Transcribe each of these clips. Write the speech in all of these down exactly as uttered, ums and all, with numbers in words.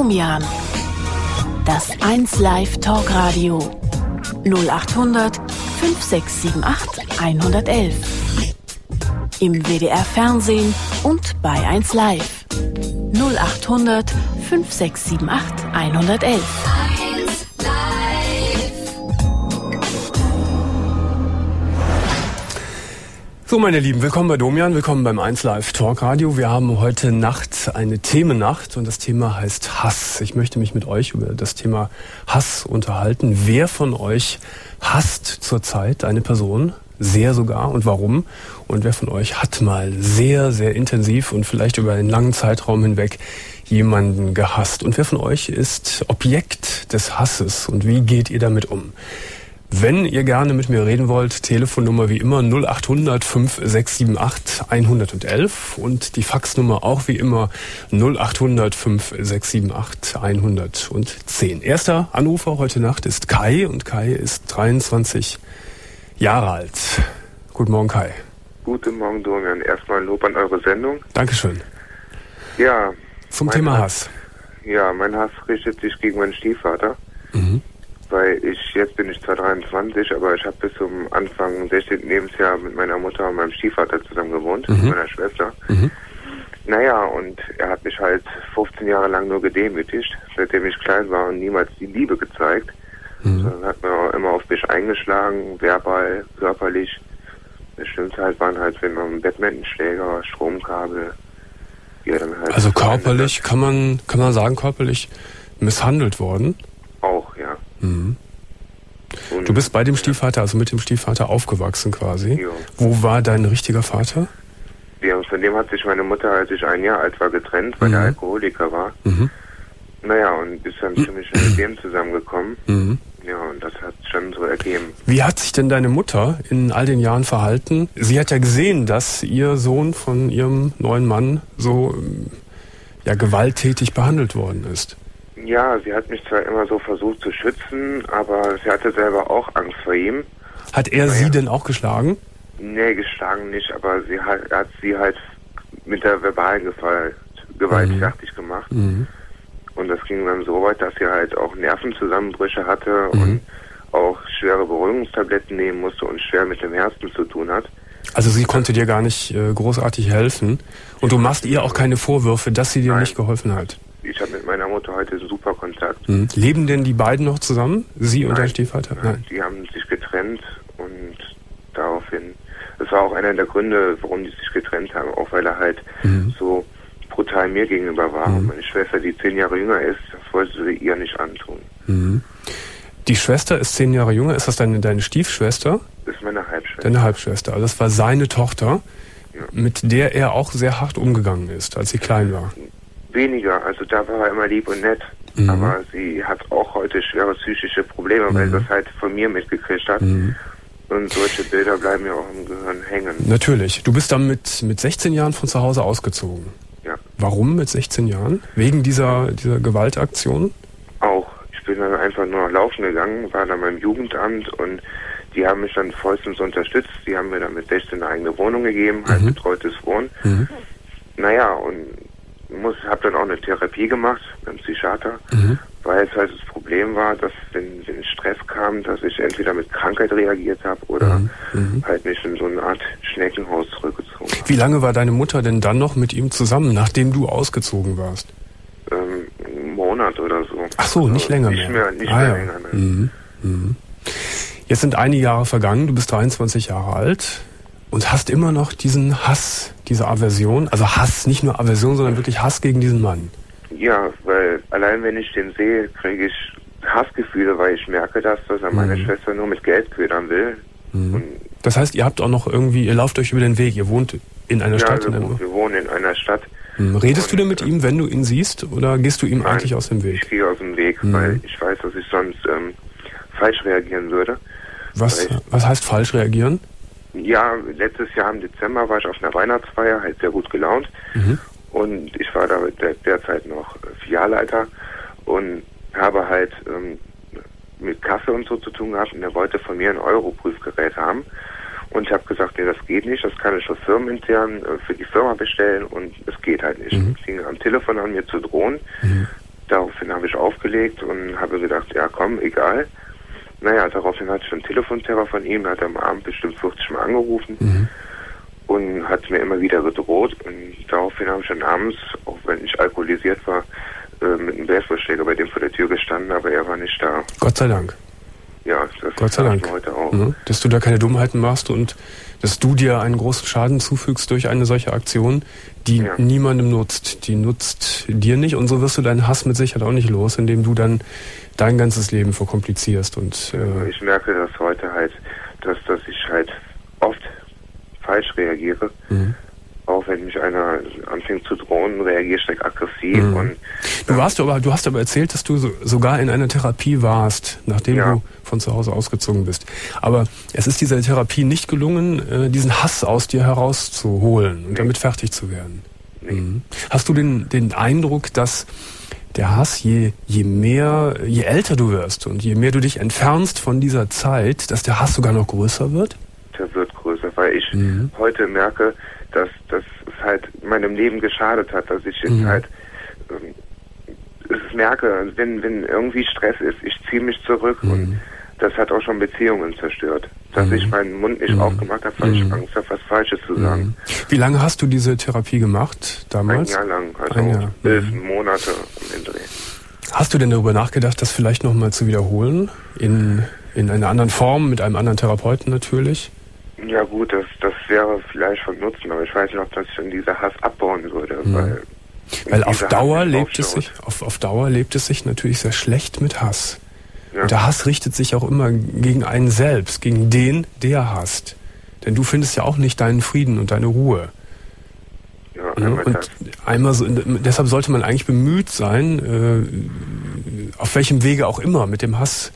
Domian. Das eins Live Talkradio. null achthundert fünf sechs sieben acht hundertelf. Im W D R Fernsehen und bei eins Live. null achthundert fünf sechs sieben acht hundertelf. So, meine Lieben, willkommen bei Domian, willkommen beim eins Live Talkradio. Wir haben heute Nacht eine Themennacht und das Thema heißt Hass. Ich möchte mich mit euch über das Thema Hass unterhalten. Wer von euch hasst zurzeit eine Person? Sehr sogar. Und warum? Und wer von euch hat mal sehr, sehr intensiv und vielleicht über einen langen Zeitraum hinweg jemanden gehasst? Und wer von euch ist Objekt des Hasses und wie geht ihr damit um? Wenn ihr gerne mit mir reden wollt, Telefonnummer wie immer null achthundert fünf sechs sieben acht hundertelf und die Faxnummer auch wie immer null achthundert fünf sechs sieben acht hundertzehn. Erster Anrufer heute Nacht ist Kai und Kai ist dreiundzwanzig Jahre alt. Guten Morgen, Kai. Guten Morgen, Domian. Erstmal Lob an eure Sendung. Dankeschön. Ja. Zum Thema Hass. Ja, mein Hass richtet sich gegen meinen Stiefvater. Mhm. Weil ich, jetzt bin ich zwar dreiundzwanzig, aber ich habe bis zum Anfang sechzehnten Lebensjahr mit meiner Mutter und meinem Stiefvater zusammen gewohnt, mhm. mit meiner Schwester. Mhm. Naja, und er hat mich halt fünfzehn Jahre lang nur gedemütigt, seitdem ich klein war und niemals die Liebe gezeigt. Mhm. Sondern hat mir auch immer auf mich eingeschlagen, verbal, körperlich. Das Schlimmste halt waren halt, wenn man Badmintonschläger, Stromkabel, die er dann halt... Also körperlich, kann man, kann man sagen, körperlich misshandelt worden? Auch, ja. Mhm. Du bist bei dem Stiefvater, also mit dem Stiefvater aufgewachsen quasi. Jo. Wo war dein richtiger Vater? Ja, von dem hat sich meine Mutter, als ich ein Jahr alt war, getrennt, weil mhm. er Alkoholiker war. Mhm. Naja, und ist dann ziemlich mit dem zusammengekommen. Mhm. Ja, und das hat schon so ergeben. Wie hat sich denn deine Mutter in all den Jahren verhalten? Sie hat ja gesehen, dass ihr Sohn von ihrem neuen Mann so ja, gewalttätig behandelt worden ist. Ja, sie hat mich zwar immer so versucht zu schützen, aber sie hatte selber auch Angst vor ihm. Hat er naja. sie denn auch geschlagen? Nee, geschlagen nicht, aber sie hat, er hat sie halt mit der verbalen Gewalt, Gewalt mhm. fertig gemacht. Mhm. Und das ging dann so weit, dass sie halt auch Nervenzusammenbrüche hatte mhm. und auch schwere Beruhigungstabletten nehmen musste und schwer mit dem Herzen zu tun hat. Also sie konnte dir gar nicht äh, großartig helfen und du machst ihr auch keine Vorwürfe, dass sie dir Nein. nicht geholfen hat? Ich habe mit meiner Mutter heute super Kontakt. Mhm. Leben denn die beiden noch zusammen? Sie Nein, und dein Stiefvater? Nein, Nein, die haben sich getrennt und daraufhin, das war auch einer der Gründe, warum die sich getrennt haben, auch weil er halt mhm. so brutal mir gegenüber war. Mhm. Und meine Schwester, die zehn Jahre jünger ist, das wollte sie ihr nicht antun. Mhm. Die Schwester ist zehn Jahre jünger, ist das deine, deine Stiefschwester? Das ist meine Halbschwester. Deine Halbschwester, also das war seine Tochter, ja. mit der er auch sehr hart umgegangen ist, als sie klein war. Weniger, also da war er immer lieb und nett, mhm. aber sie hat auch heute schwere psychische Probleme, mhm. weil sie das halt von mir mitgekriegt hat. Mhm. Und solche Bilder bleiben mir auch im Gehirn hängen. Natürlich. Du bist dann mit, mit sechzehn Jahren von zu Hause ausgezogen. Ja. Warum mit sechzehn Jahren? Wegen dieser, dieser Gewaltaktion? Auch. Ich bin dann einfach nur noch laufen gegangen, war dann beim Jugendamt und die haben mich dann vollstens unterstützt. Die haben mir dann mit sechzehn eine eigene Wohnung gegeben, mhm. halt betreutes Wohnen. Mhm. Naja, und muss, habe dann auch eine Therapie gemacht beim Psychiater, mhm. weil es halt das Problem war, dass wenn, wenn Stress kam, dass ich entweder mit Krankheit reagiert habe oder mhm. halt mich in so eine Art Schneckenhaus zurückgezogen habe. Wie lange war deine Mutter denn dann noch mit ihm zusammen, nachdem du ausgezogen warst? Ähm, einen Monat oder so. Ach so, nicht also länger nicht mehr. mehr. Nicht ah, mehr ja. länger mehr. Mhm. Mhm. Jetzt sind einige Jahre vergangen, du bist dreiundzwanzig Jahre alt. Und hast immer noch diesen Hass, diese Aversion, also Hass, nicht nur Aversion, sondern wirklich Hass gegen diesen Mann. Ja, weil allein wenn ich den sehe, kriege ich Hassgefühle, weil ich merke, dass, dass er meine mhm. Schwester nur mit Geld ködern will. Mhm. Und das heißt, ihr habt auch noch irgendwie, ihr lauft euch über den Weg, ihr wohnt in einer ja, Stadt? Wir, in wir wohnen in einer Stadt. Mhm. Redest du denn mit ihm, wenn du ihn siehst, oder gehst du ihm Nein, eigentlich aus dem Weg? Ich gehe aus dem Weg, mhm. weil ich weiß, dass ich sonst ähm, falsch reagieren würde. Was, was heißt falsch reagieren? Ja, letztes Jahr im Dezember war ich auf einer Weihnachtsfeier, halt sehr gut gelaunt. Mhm. Und ich war da der, derzeit noch Filialleiter und habe halt ähm, mit Kasse und so zu tun gehabt. Und er wollte von mir ein Euro-Prüfgerät haben. Und ich habe gesagt, nee, das geht nicht, das kann ich für firmenintern äh, für die Firma bestellen und es geht halt nicht. Mhm. Es fing am Telefon an, mir zu drohen. Mhm. Daraufhin habe ich aufgelegt und habe gedacht, ja komm, egal. Naja, daraufhin hatte ich einen Telefonterror von ihm, hat er am Abend bestimmt vierzig Mal angerufen mhm. und hat mir immer wieder gedroht. Und daraufhin habe ich dann abends, auch wenn ich alkoholisiert war, äh, mit einem Baseballschläger bei dem vor der Tür gestanden, aber er war nicht da. Gott sei Dank. Ja, das Gott sei Dank. Heute auch. Mhm. Dass du da keine Dummheiten machst und dass du dir einen großen Schaden zufügst durch eine solche Aktion, die ja. niemandem nutzt. Die nutzt dir nicht und so wirst du deinen Hass mit Sicherheit auch nicht los, indem du dann dein ganzes Leben verkomplizierst. Und, äh ich merke das heute halt, dass, dass ich halt oft falsch reagiere. Mhm. Auch wenn mich einer anfängt zu drohen, reagiere ich direkt aggressiv. Mhm. Und, du, warst aber, du hast aber erzählt, dass du so, sogar in einer Therapie warst, nachdem ja. du von zu Hause ausgezogen bist. Aber es ist dieser Therapie nicht gelungen, äh, diesen Hass aus dir herauszuholen und nee. damit fertig zu werden. Nee. Mhm. Hast du den, den Eindruck, dass der Hass, je, je mehr, je älter du wirst und je mehr du dich entfernst von dieser Zeit, dass der Hass sogar noch größer wird? Der wird größer, weil ich mhm. heute merke, dass, dass es halt meinem Leben geschadet hat, dass ich jetzt mhm. halt ähm, es merke, wenn, wenn irgendwie Stress ist, ich ziehe mich zurück mhm. und das hat auch schon Beziehungen zerstört. Dass mhm. ich meinen Mund nicht mhm. aufgemacht habe, weil mhm. ich Angst habe, was Falsches zu sagen. Mhm. Wie lange hast du diese Therapie gemacht damals? Ein Jahr lang, also Ein Jahr. elf mhm. Monate um den Dreh. Hast du denn darüber nachgedacht, das vielleicht nochmal zu wiederholen? In, in einer anderen Form, mit einem anderen Therapeuten natürlich? Ja gut, das, das wäre vielleicht von Nutzen, aber ich weiß nicht, ob das schon dieser Hass abbauen würde, mhm. weil... Weil auf Dauer lebt es sich, auf, auf Dauer lebt es sich natürlich sehr schlecht mit Hass. Ja. Und der Hass richtet sich auch immer gegen einen selbst, gegen den, der hasst. Denn du findest ja auch nicht deinen Frieden und deine Ruhe. Ja, ja, und einmal so, deshalb sollte man eigentlich bemüht sein, äh, auf welchem Wege auch immer, mit dem Hass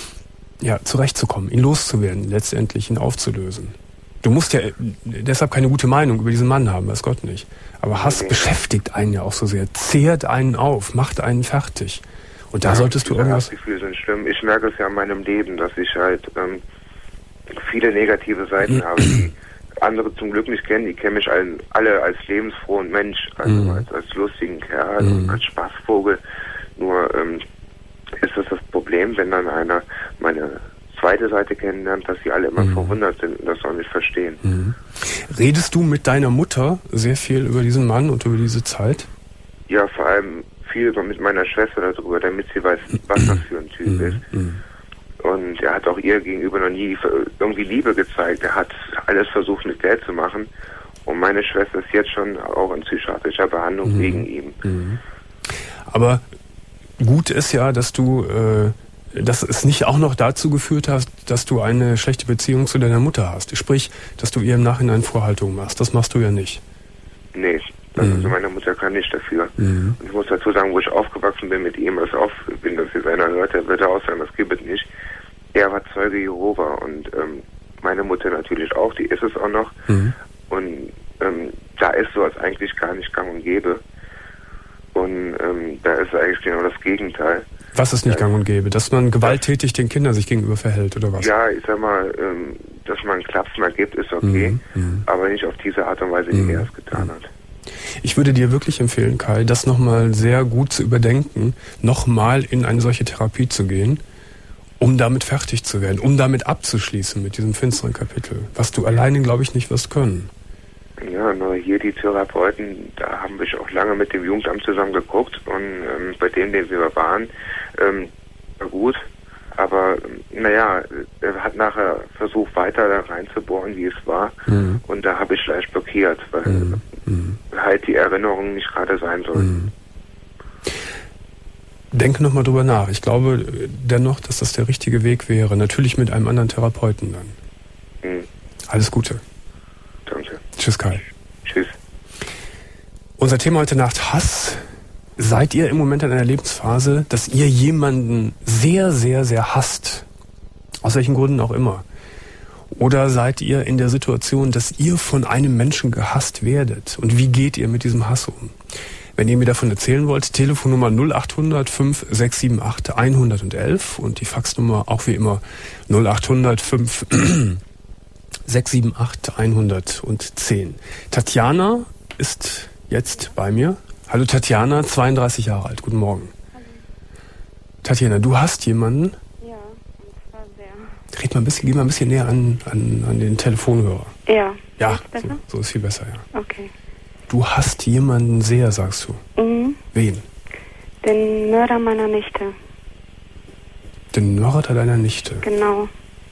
ja, zurechtzukommen, ihn loszuwerden, letztendlich ihn aufzulösen. Du musst ja deshalb keine gute Meinung über diesen Mann haben, weiß Gott nicht. Aber Hass nee. beschäftigt einen ja auch so sehr, zehrt einen auf, macht einen fertig. Und da ja, solltest du irgendwas... Die Gefühle sind schlimm. Ich merke es ja in meinem Leben, dass ich halt ähm, viele negative Seiten mhm. habe, die andere zum Glück nicht kennen. Die kennen mich alle, alle als lebensfrohen Mensch, also mhm. als, als lustigen Kerl, mhm. als Spaßvogel. Nur ähm, ist das das Problem, wenn dann einer meine zweite Seite kennenlernt, dass sie alle immer mhm. verwundert sind und das auch nicht verstehen. Mhm. Redest du mit deiner Mutter sehr viel über diesen Mann und über diese Zeit? Ja, vor allem viel mit meiner Schwester darüber, damit sie weiß, was das für ein Typ mhm. ist. Mhm. Und er hat auch ihr gegenüber noch nie irgendwie Liebe gezeigt. Er hat alles versucht, mit Geld zu machen. Und meine Schwester ist jetzt schon auch in psychiatrischer Behandlung mhm. wegen ihm. Mhm. Aber gut ist ja, dass du... Äh, dass es nicht auch noch dazu geführt hat, dass du eine schlechte Beziehung zu deiner Mutter hast. Sprich, dass du ihr im Nachhinein Vorhaltungen machst. Das machst du ja nicht. Nee, das mhm. also meine Mutter kann nicht dafür. Mhm. Und ich muss dazu sagen, wo ich aufgewachsen bin mit ihm, also auf bin, dass sie seiner hört, der wird auch sagen, das gibt es nicht. Er war Zeuge Jehova und ähm, meine Mutter natürlich auch, die ist es auch noch. Mhm. Und ähm, da ist sowas eigentlich gar nicht gang und gäbe. Und ähm, da ist eigentlich genau das Gegenteil. Was ist nicht gang und gäbe? Dass man gewalttätig den Kindern sich gegenüber verhält, oder was? Ja, ich sag mal, ähm, dass man einen Klaps mal gibt, ist okay, mhm. aber nicht auf diese Art und Weise, wie mhm. er es getan hat. Ich würde dir wirklich empfehlen, Kai, das nochmal sehr gut zu überdenken, nochmal in eine solche Therapie zu gehen, um damit fertig zu werden, um damit abzuschließen mit diesem finsteren Kapitel, was du alleine, glaube ich, nicht wirst können. Ja, nur hier die Therapeuten, da haben wir auch lange mit dem Jugendamt zusammen geguckt und ähm, bei dem, den wir waren, ähm, war gut, aber naja, er hat nachher versucht, weiter da reinzubohren, wie es war, mhm. und da habe ich leicht blockiert, weil mhm. halt die Erinnerungen nicht gerade sein sollten. Mhm. Denke nochmal drüber nach. Ich glaube dennoch, dass das der richtige Weg wäre. Natürlich mit einem anderen Therapeuten dann. Mhm. Alles Gute. Danke. Tschüss, Kai. Tschüss. Unser Thema heute Nacht: Hass. Seid ihr im Moment in einer Lebensphase, dass ihr jemanden sehr, sehr, sehr hasst? Aus welchen Gründen auch immer. Oder seid ihr in der Situation, dass ihr von einem Menschen gehasst werdet? Und wie geht ihr mit diesem Hass um? Wenn ihr mir davon erzählen wollt, Telefonnummer null acht hundert fünf sechs sieben acht hundertelf und die Faxnummer auch wie immer null acht hundert fünf sechs sieben acht hundertzehn. Tatjana ist jetzt bei mir. Hallo Tatjana, zweiunddreißig Jahre alt. Guten Morgen. Hallo. Tatjana, du hast jemanden? Ja, und zwar sehr. Red mal ein bisschen, geh mal ein bisschen näher an, an, an den Telefonhörer. Ja. Ja, so, so ist viel besser, ja. Okay. Du hast jemanden sehr, sagst du. Mhm. Wen? Den Mörder meiner Nichte. Den Mörder deiner Nichte? Genau.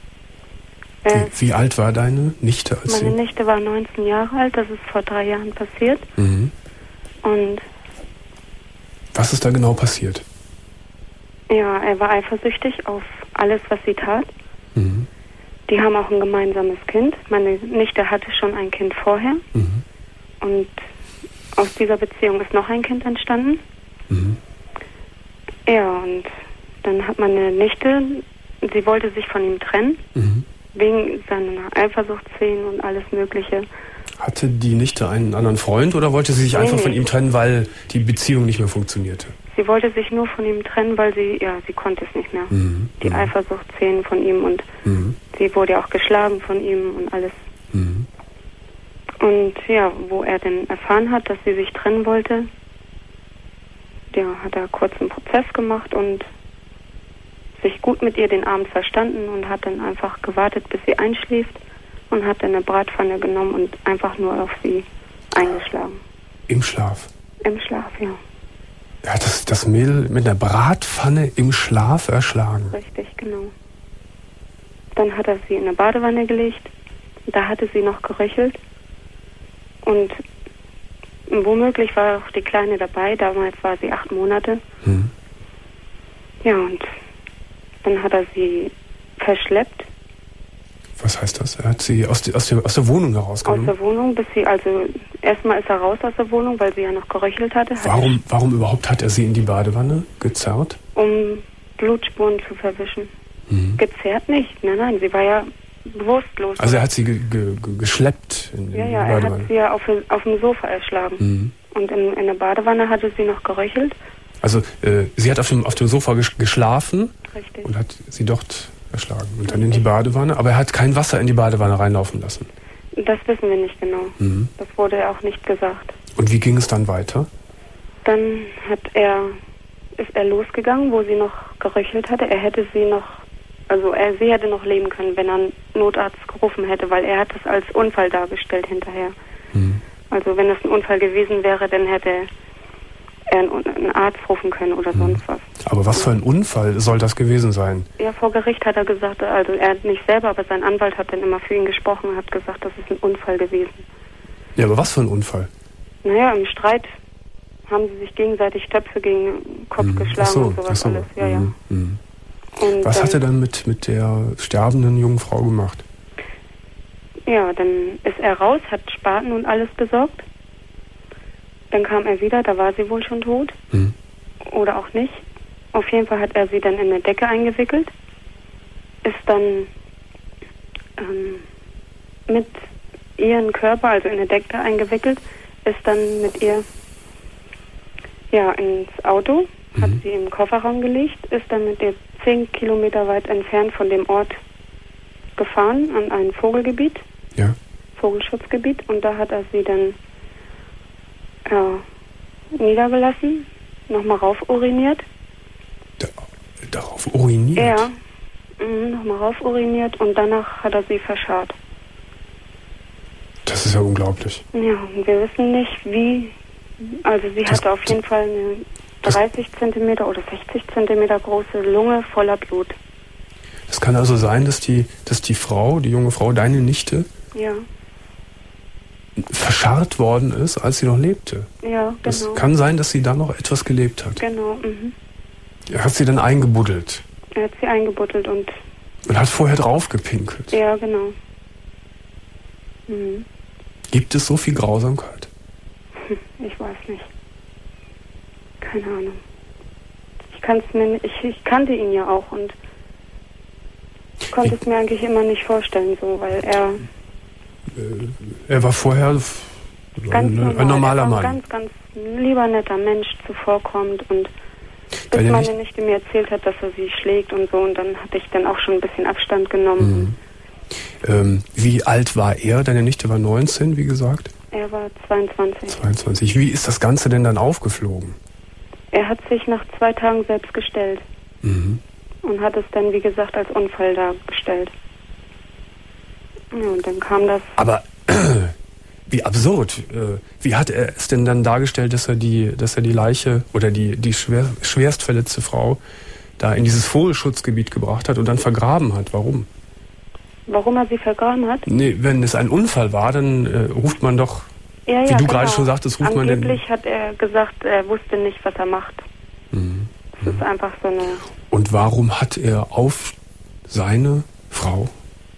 Äh, wie, wie alt war deine Nichte? Als meine sie... Nichte war neunzehn Jahre alt, das ist vor drei Jahren passiert. Mhm. Und... Was ist da genau passiert? Ja, er war eifersüchtig auf alles, was sie tat. Mhm. Die haben auch ein gemeinsames Kind. Meine Nichte hatte schon ein Kind vorher. Mhm. Und aus dieser Beziehung ist noch ein Kind entstanden. Mhm. Ja, und dann hat meine Nichte, sie wollte sich von ihm trennen, mhm. wegen seiner Eifersuchtsszenen und alles Mögliche. Hatte die Nichte einen anderen Freund oder wollte sie sich nee, einfach nee. von ihm trennen, weil die Beziehung nicht mehr funktionierte? Sie wollte sich nur von ihm trennen, weil sie, ja, sie konnte es nicht mehr. Mhm. Die mhm. Eifersuchtsszenen von ihm und mhm. sie wurde ja auch geschlagen von ihm und alles. Mhm. Und ja, wo er denn erfahren hat, dass sie sich trennen wollte, ja, hat er kurz einen Prozess gemacht und sich gut mit ihr den Abend verstanden und hat dann einfach gewartet, bis sie einschläft und hat dann eine Bratpfanne genommen und einfach nur auf sie eingeschlagen. Im Schlaf? Im Schlaf, ja. Er hat das, das Mädel mit einer Bratpfanne im Schlaf erschlagen? Richtig, genau. Dann hat er sie in eine Badewanne gelegt. Da hatte sie noch geröchelt. Und womöglich war auch die Kleine dabei. Damals war sie acht Monate. Hm. Ja, und dann hat er sie verschleppt. Was heißt das? Er hat sie aus, die, aus, der, aus der Wohnung herausgenommen? Aus der Wohnung, bis sie, also erstmal ist er raus aus der Wohnung, weil sie ja noch geröchelt hatte. Warum, warum überhaupt hat er sie in die Badewanne gezerrt? Um Blutspuren zu verwischen. Mhm. Gezerrt nicht, nein, nein, sie war ja bewusstlos. Also er hat sie ge, ge, ge, geschleppt in, in ja, die ja, Badewanne? Ja, er hat sie ja auf, auf dem Sofa erschlagen. Mhm. Und in, in der Badewanne hatte sie noch geröchelt. Also äh, sie hat auf dem, auf dem Sofa geschlafen. Richtig. Und hat sie dort erschlagen. Und dann in die Badewanne. Aber er hat kein Wasser in die Badewanne reinlaufen lassen. Das wissen wir nicht genau. Mhm. Das wurde ja auch nicht gesagt. Und wie ging es dann weiter? Dann hat er, ist er losgegangen, wo sie noch geröchelt hatte. Er hätte sie noch, also er, sie hätte noch leben können, wenn er einen Notarzt gerufen hätte, weil er hat es als Unfall dargestellt hinterher. Mhm. Also wenn es ein Unfall gewesen wäre, dann hätte er einen Arzt rufen können oder mhm. sonst was. Aber was für ein Unfall soll das gewesen sein? Ja, vor Gericht hat er gesagt, also er nicht selber, aber sein Anwalt hat dann immer für ihn gesprochen und hat gesagt, das ist ein Unfall gewesen. Ja, aber was für ein Unfall? Naja, im Streit haben sie sich gegenseitig Töpfe gegen den Kopf mhm. geschlagen so, und sowas so. alles. Ja, ja. Mhm. Und was dann, hat er dann mit, mit der sterbenden jungen Frau gemacht? Ja, dann ist er raus, hat Spaten und alles besorgt. Dann kam er wieder, da war sie wohl schon tot. Mhm. Oder auch nicht. Auf jeden Fall hat er sie dann in eine Decke eingewickelt. Ist dann ähm, mit ihren Körper, also in eine Decke eingewickelt, ist dann mit ihr ja ins Auto, mhm. hat sie im Kofferraum gelegt, ist dann mit ihr zehn Kilometer weit entfernt von dem Ort gefahren, an ein Vogelgebiet, ja. Vogelschutzgebiet, und da hat er sie dann ja, niedergelassen, nochmal rauf uriniert. Da, darauf uriniert? Ja, nochmal rauf uriniert und danach hat er sie verscharrt. Das ist ja unglaublich. Ja, und wir wissen nicht, wie, also sie das, hatte auf jeden Fall eine dreißig Zentimeter oder sechzig Zentimeter große Lunge voller Blut. Das kann also sein, dass die, dass die Frau, die junge Frau, deine Nichte, ja. verscharrt worden ist, als sie noch lebte. Ja, genau. Das kann sein, dass sie da noch etwas gelebt hat. Genau, mhm. Er hat sie dann eingebuddelt. Er hat sie eingebuddelt und... Und hat vorher draufgepinkelt. Ja, genau. Mhm. Gibt es so viel Grausamkeit? Ich weiß nicht. Keine Ahnung. Ich kann's mir nicht, ich, ich kannte ihn ja auch und konnte ich, es mir eigentlich immer nicht vorstellen, so, weil er... Äh, er war vorher ganz ein, normal, ein normaler er war Mann. Ein ganz, ganz lieber, netter Mensch zuvorkommt und bis Deine meine Nicht- Nichte mir erzählt hat, dass er sie schlägt und so, und dann hatte ich dann auch schon ein bisschen Abstand genommen. Mhm. Ähm, wie alt war er? Deine Nichte war neunzehn, wie gesagt? Er war zweiundzwanzig. zweiundzwanzig. Wie ist das Ganze denn dann aufgeflogen? Er hat sich nach zwei Tagen selbst gestellt. Mhm. Und hat es dann, wie gesagt, als Unfall dargestellt. Ja, und dann kam das... Aber wie absurd. Wie hat er es denn dann dargestellt, dass er die, dass er die Leiche oder die, die schwer, schwerst verletzte Frau da in dieses Vogelschutzgebiet gebracht hat und dann vergraben hat? Warum? Warum er sie vergraben hat? Nee, wenn es ein Unfall war, dann äh, ruft man doch, ja, ja, wie du genau. gerade schon sagtest, ruft Angeblich man den... hat er gesagt, er wusste nicht, was er macht. Mhm. Das ist einfach so eine... Und warum hat er auf seine Frau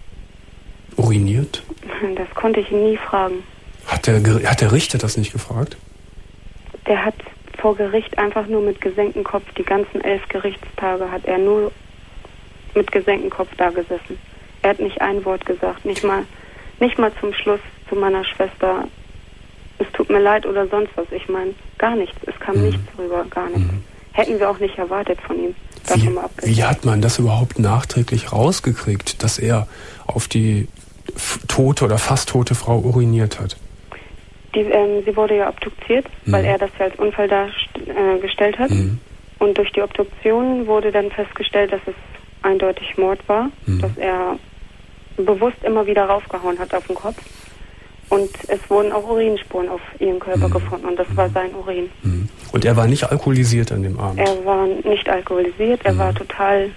uriniert? Das konnte ich ihn nie fragen. Hat der, hat der Richter das nicht gefragt? Der hat vor Gericht einfach nur mit gesenktem Kopf, die ganzen elf Gerichtstage hat er nur mit gesenktem Kopf da gesessen. Er hat nicht ein Wort gesagt, nicht mal, nicht mal zum Schluss zu meiner Schwester, es tut mir leid oder sonst was. Ich meine, gar nichts, es kam mhm. nichts rüber, gar nichts. Mhm. Hätten wir auch nicht erwartet von ihm. Wie, wie hat man das überhaupt nachträglich rausgekriegt, dass er auf die tote oder fast tote Frau uriniert hat? Die, ähm, sie wurde ja obduziert, mhm. weil er das ja als Unfall dargestellt äh, hat. Mhm. Und durch die Obduktion wurde dann festgestellt, dass es eindeutig Mord war, mhm. dass er bewusst immer wieder raufgehauen hat auf den Kopf. Und es wurden auch Urinspuren auf ihrem Körper mhm. gefunden und das mhm. war sein Urin. Mhm. Und er war nicht alkoholisiert an dem Abend? Er war nicht alkoholisiert, er mhm. war total,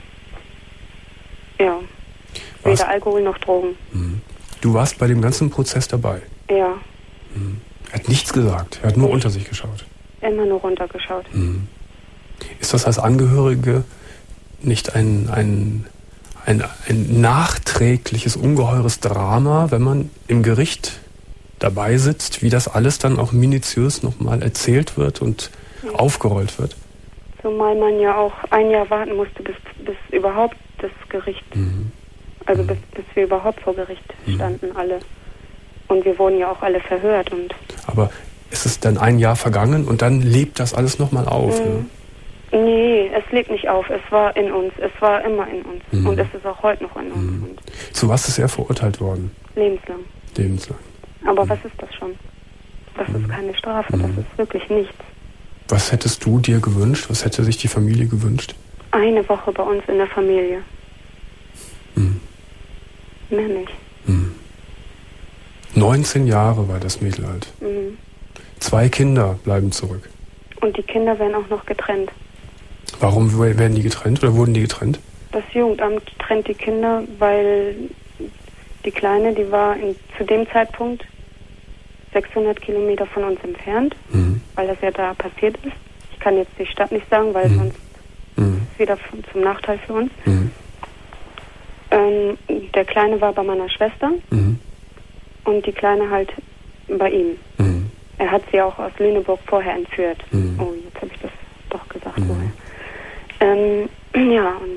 ja, Was? weder Alkohol noch Drogen. Mhm. Du warst bei dem ganzen Prozess dabei? Ja. Mhm. Er hat nichts gesagt, er hat nur nicht. unter sich geschaut? Immer nur runtergeschaut. Mhm. Ist das als Angehörige nicht ein, ein, ein, ein nachträgliches, ungeheures Drama, wenn man im Gericht dabei sitzt, wie das alles dann auch minutiös nochmal erzählt wird und ja. aufgerollt wird? Zumal man ja auch ein Jahr warten musste, bis, bis überhaupt das Gericht, mhm. also mhm. Bis, bis wir überhaupt vor Gericht mhm. standen, alle. Und wir wurden ja auch alle verhört. Und aber ist es dann ein Jahr vergangen und dann lebt das alles nochmal auf? Mhm. Ne? Nee, es lebt nicht auf. Es war in uns. Es war immer in uns. Mhm. Und es ist auch heute noch in uns. Mhm. Zu was ist er verurteilt worden? Lebenslang. Lebenslang. Aber mhm. was ist das schon? Das mhm. ist keine Strafe. Das mhm. ist wirklich nichts. Was hättest du dir gewünscht? Was hätte sich die Familie gewünscht? Eine Woche bei uns in der Familie. Mhm. Mehr nicht. Mhm. neunzehn Jahre war das Mädel alt. Mhm. Zwei Kinder bleiben zurück. Und die Kinder werden auch noch getrennt. Warum werden die getrennt oder wurden die getrennt? Das Jugendamt trennt die Kinder, weil die Kleine, die war in, zu dem Zeitpunkt sechshundert Kilometer von uns entfernt, mhm. weil das ja da passiert ist. Ich kann jetzt die Stadt nicht sagen, weil mhm. sonst mhm. ist es wieder zum Nachteil für uns. Mhm. Ähm, der Kleine war bei meiner Schwester mhm. und die Kleine halt bei ihm. Mhm. Er hat sie auch aus Lüneburg vorher entführt. Mhm. Oh, jetzt habe ich das doch gesagt mhm. vorher. Ähm, ja, und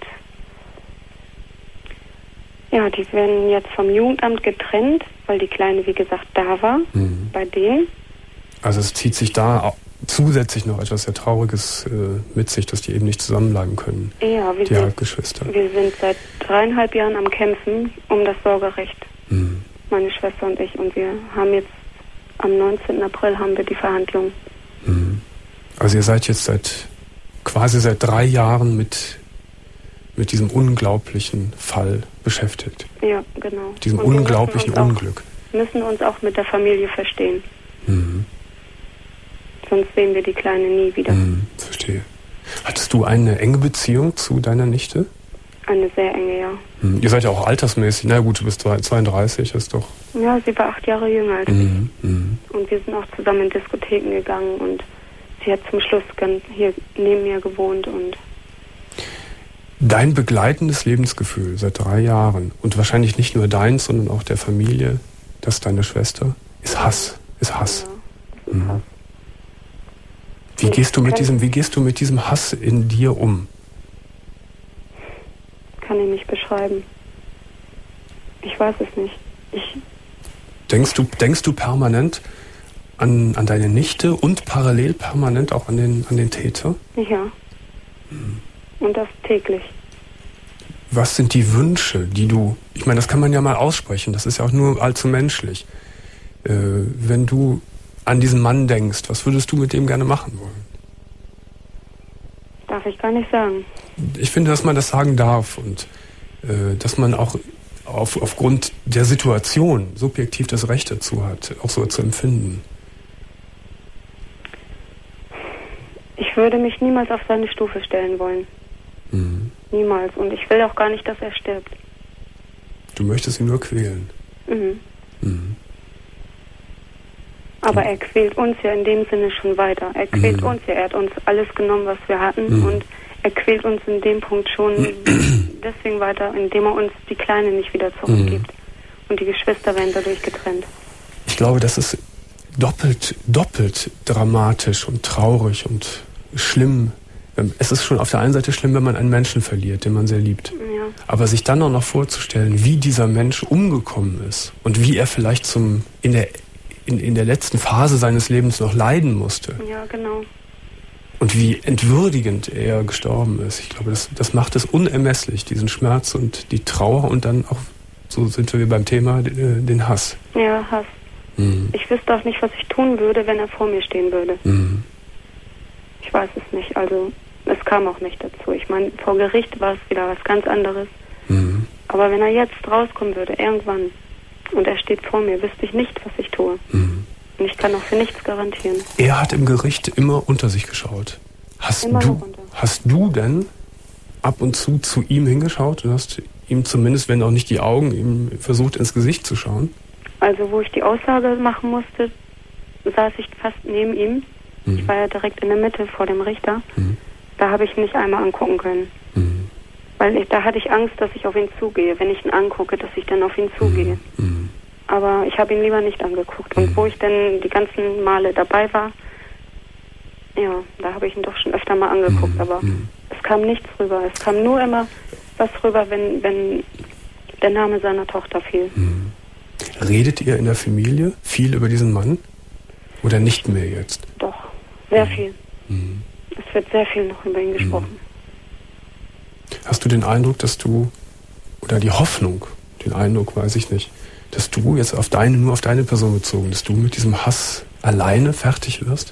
ja, die werden jetzt vom Jugendamt getrennt, weil die Kleine, wie gesagt, da war, mhm. bei denen. Also es zieht sich da zusätzlich noch etwas sehr Trauriges äh, mit sich, dass die eben nicht zusammenbleiben können, ja, wir die sind, Halbgeschwister. Wir sind seit dreieinhalb Jahren am Kämpfen um das Sorgerecht, mhm. meine Schwester und ich. Und wir haben jetzt, am neunzehnten April haben wir die Verhandlung. Mhm. Also ihr seid jetzt seit quasi seit drei Jahren mit mit diesem unglaublichen Fall beschäftigt. Ja, genau. Diesem und unglaublichen wir Unglück. Wir müssen uns auch mit der Familie verstehen. Mhm. Sonst sehen wir die Kleine nie wieder. Mhm, verstehe. Hattest du eine enge Beziehung zu deiner Nichte? Eine sehr enge, ja. Mhm. Ihr seid ja auch altersmäßig. Na gut, du bist zweiunddreißig, ist doch... Ja, sie war acht Jahre jünger als mhm. ich. Mhm. Und wir sind auch zusammen in Diskotheken gegangen und sie hat zum Schluss ganz hier neben mir gewohnt und... Dein begleitendes Lebensgefühl seit drei Jahren und wahrscheinlich nicht nur deins, sondern auch der Familie, das ist deine Schwester, ist Hass. Ist Hass. Ja, ist mhm. Hass. Wie gehst du mit diesem, wie gehst du mit diesem Hass in dir um? Kann ich nicht beschreiben. Ich weiß es nicht. Ich denkst du, denkst du permanent an, an deine Nichte und parallel permanent auch an den, an den Täter? Ja. Mhm. Und das täglich. Was sind die Wünsche, die du... Ich meine, das kann man ja mal aussprechen, das ist ja auch nur allzu menschlich. Äh, wenn du an diesen Mann denkst, was würdest du mit dem gerne machen wollen? Dass ich gar nicht sagen. Ich finde, dass man das sagen darf und äh, dass man auch auf, aufgrund der Situation subjektiv das Recht dazu hat, auch so zu empfinden. Ich würde mich niemals auf seine Stufe stellen wollen. Mhm. Niemals. Und ich will auch gar nicht, dass er stirbt. Du möchtest ihn nur quälen. Mhm. Mhm. Aber er quält uns ja in dem Sinne schon weiter. Er quält mhm. uns ja. Er hat uns alles genommen, was wir hatten. Mhm. Und er quält uns in dem Punkt schon deswegen weiter, indem er uns die Kleine nicht wieder zurückgibt. Mhm. Und die Geschwister werden dadurch getrennt. Ich glaube, das ist doppelt, doppelt dramatisch und traurig und schlimm. Es ist schon auf der einen Seite schlimm, wenn man einen Menschen verliert, den man sehr liebt. Ja. Aber sich dann auch noch vorzustellen, wie dieser Mensch umgekommen ist und wie er vielleicht zum in der in, in der letzten Phase seines Lebens noch leiden musste. Ja, genau. Und wie entwürdigend er gestorben ist. Ich glaube, das, das macht es unermesslich, diesen Schmerz und die Trauer und dann auch, so sind wir beim Thema, den Hass. Ja, Hass. Mhm. Ich wüsste auch nicht, was ich tun würde, wenn er vor mir stehen würde. Mhm. Ich weiß es nicht. Also, es kam auch nicht dazu. Ich meine, vor Gericht war es wieder was ganz anderes. Mhm. Aber wenn er jetzt rauskommen würde, irgendwann, und er steht vor mir, wüsste ich nicht, was ich tue. Mhm. Und ich kann auch für nichts garantieren. Er hat im Gericht immer unter sich geschaut. Hast immer du, runter. hast du denn ab und zu zu ihm hingeschaut und hast ihm zumindest, wenn auch nicht die Augen, ihm versucht ins Gesicht zu schauen? Also wo ich die Aussage machen musste, saß ich fast neben ihm. Mhm. Ich war ja direkt in der Mitte vor dem Richter. Mhm. Da habe ich nicht einmal angucken können. Mhm. Weil ich, da hatte ich Angst, dass ich auf ihn zugehe. Wenn ich ihn angucke, dass ich dann auf ihn zugehe. Mhm. Aber ich habe ihn lieber nicht angeguckt. Und mhm. wo ich dann die ganzen Male dabei war, ja, da habe ich ihn doch schon öfter mal angeguckt. Mhm. Aber mhm. es kam nichts rüber. Es kam nur immer was rüber, wenn, wenn der Name seiner Tochter fiel. Mhm. Redet ihr in der Familie viel über diesen Mann? Oder nicht mehr jetzt? Doch, sehr mhm. viel. Mhm. Es wird sehr viel noch über ihn gesprochen. Hast du den Eindruck, dass du, oder die Hoffnung, den Eindruck weiß ich nicht, dass du jetzt auf deine, nur auf deine Person bezogen, dass du mit diesem Hass alleine fertig wirst?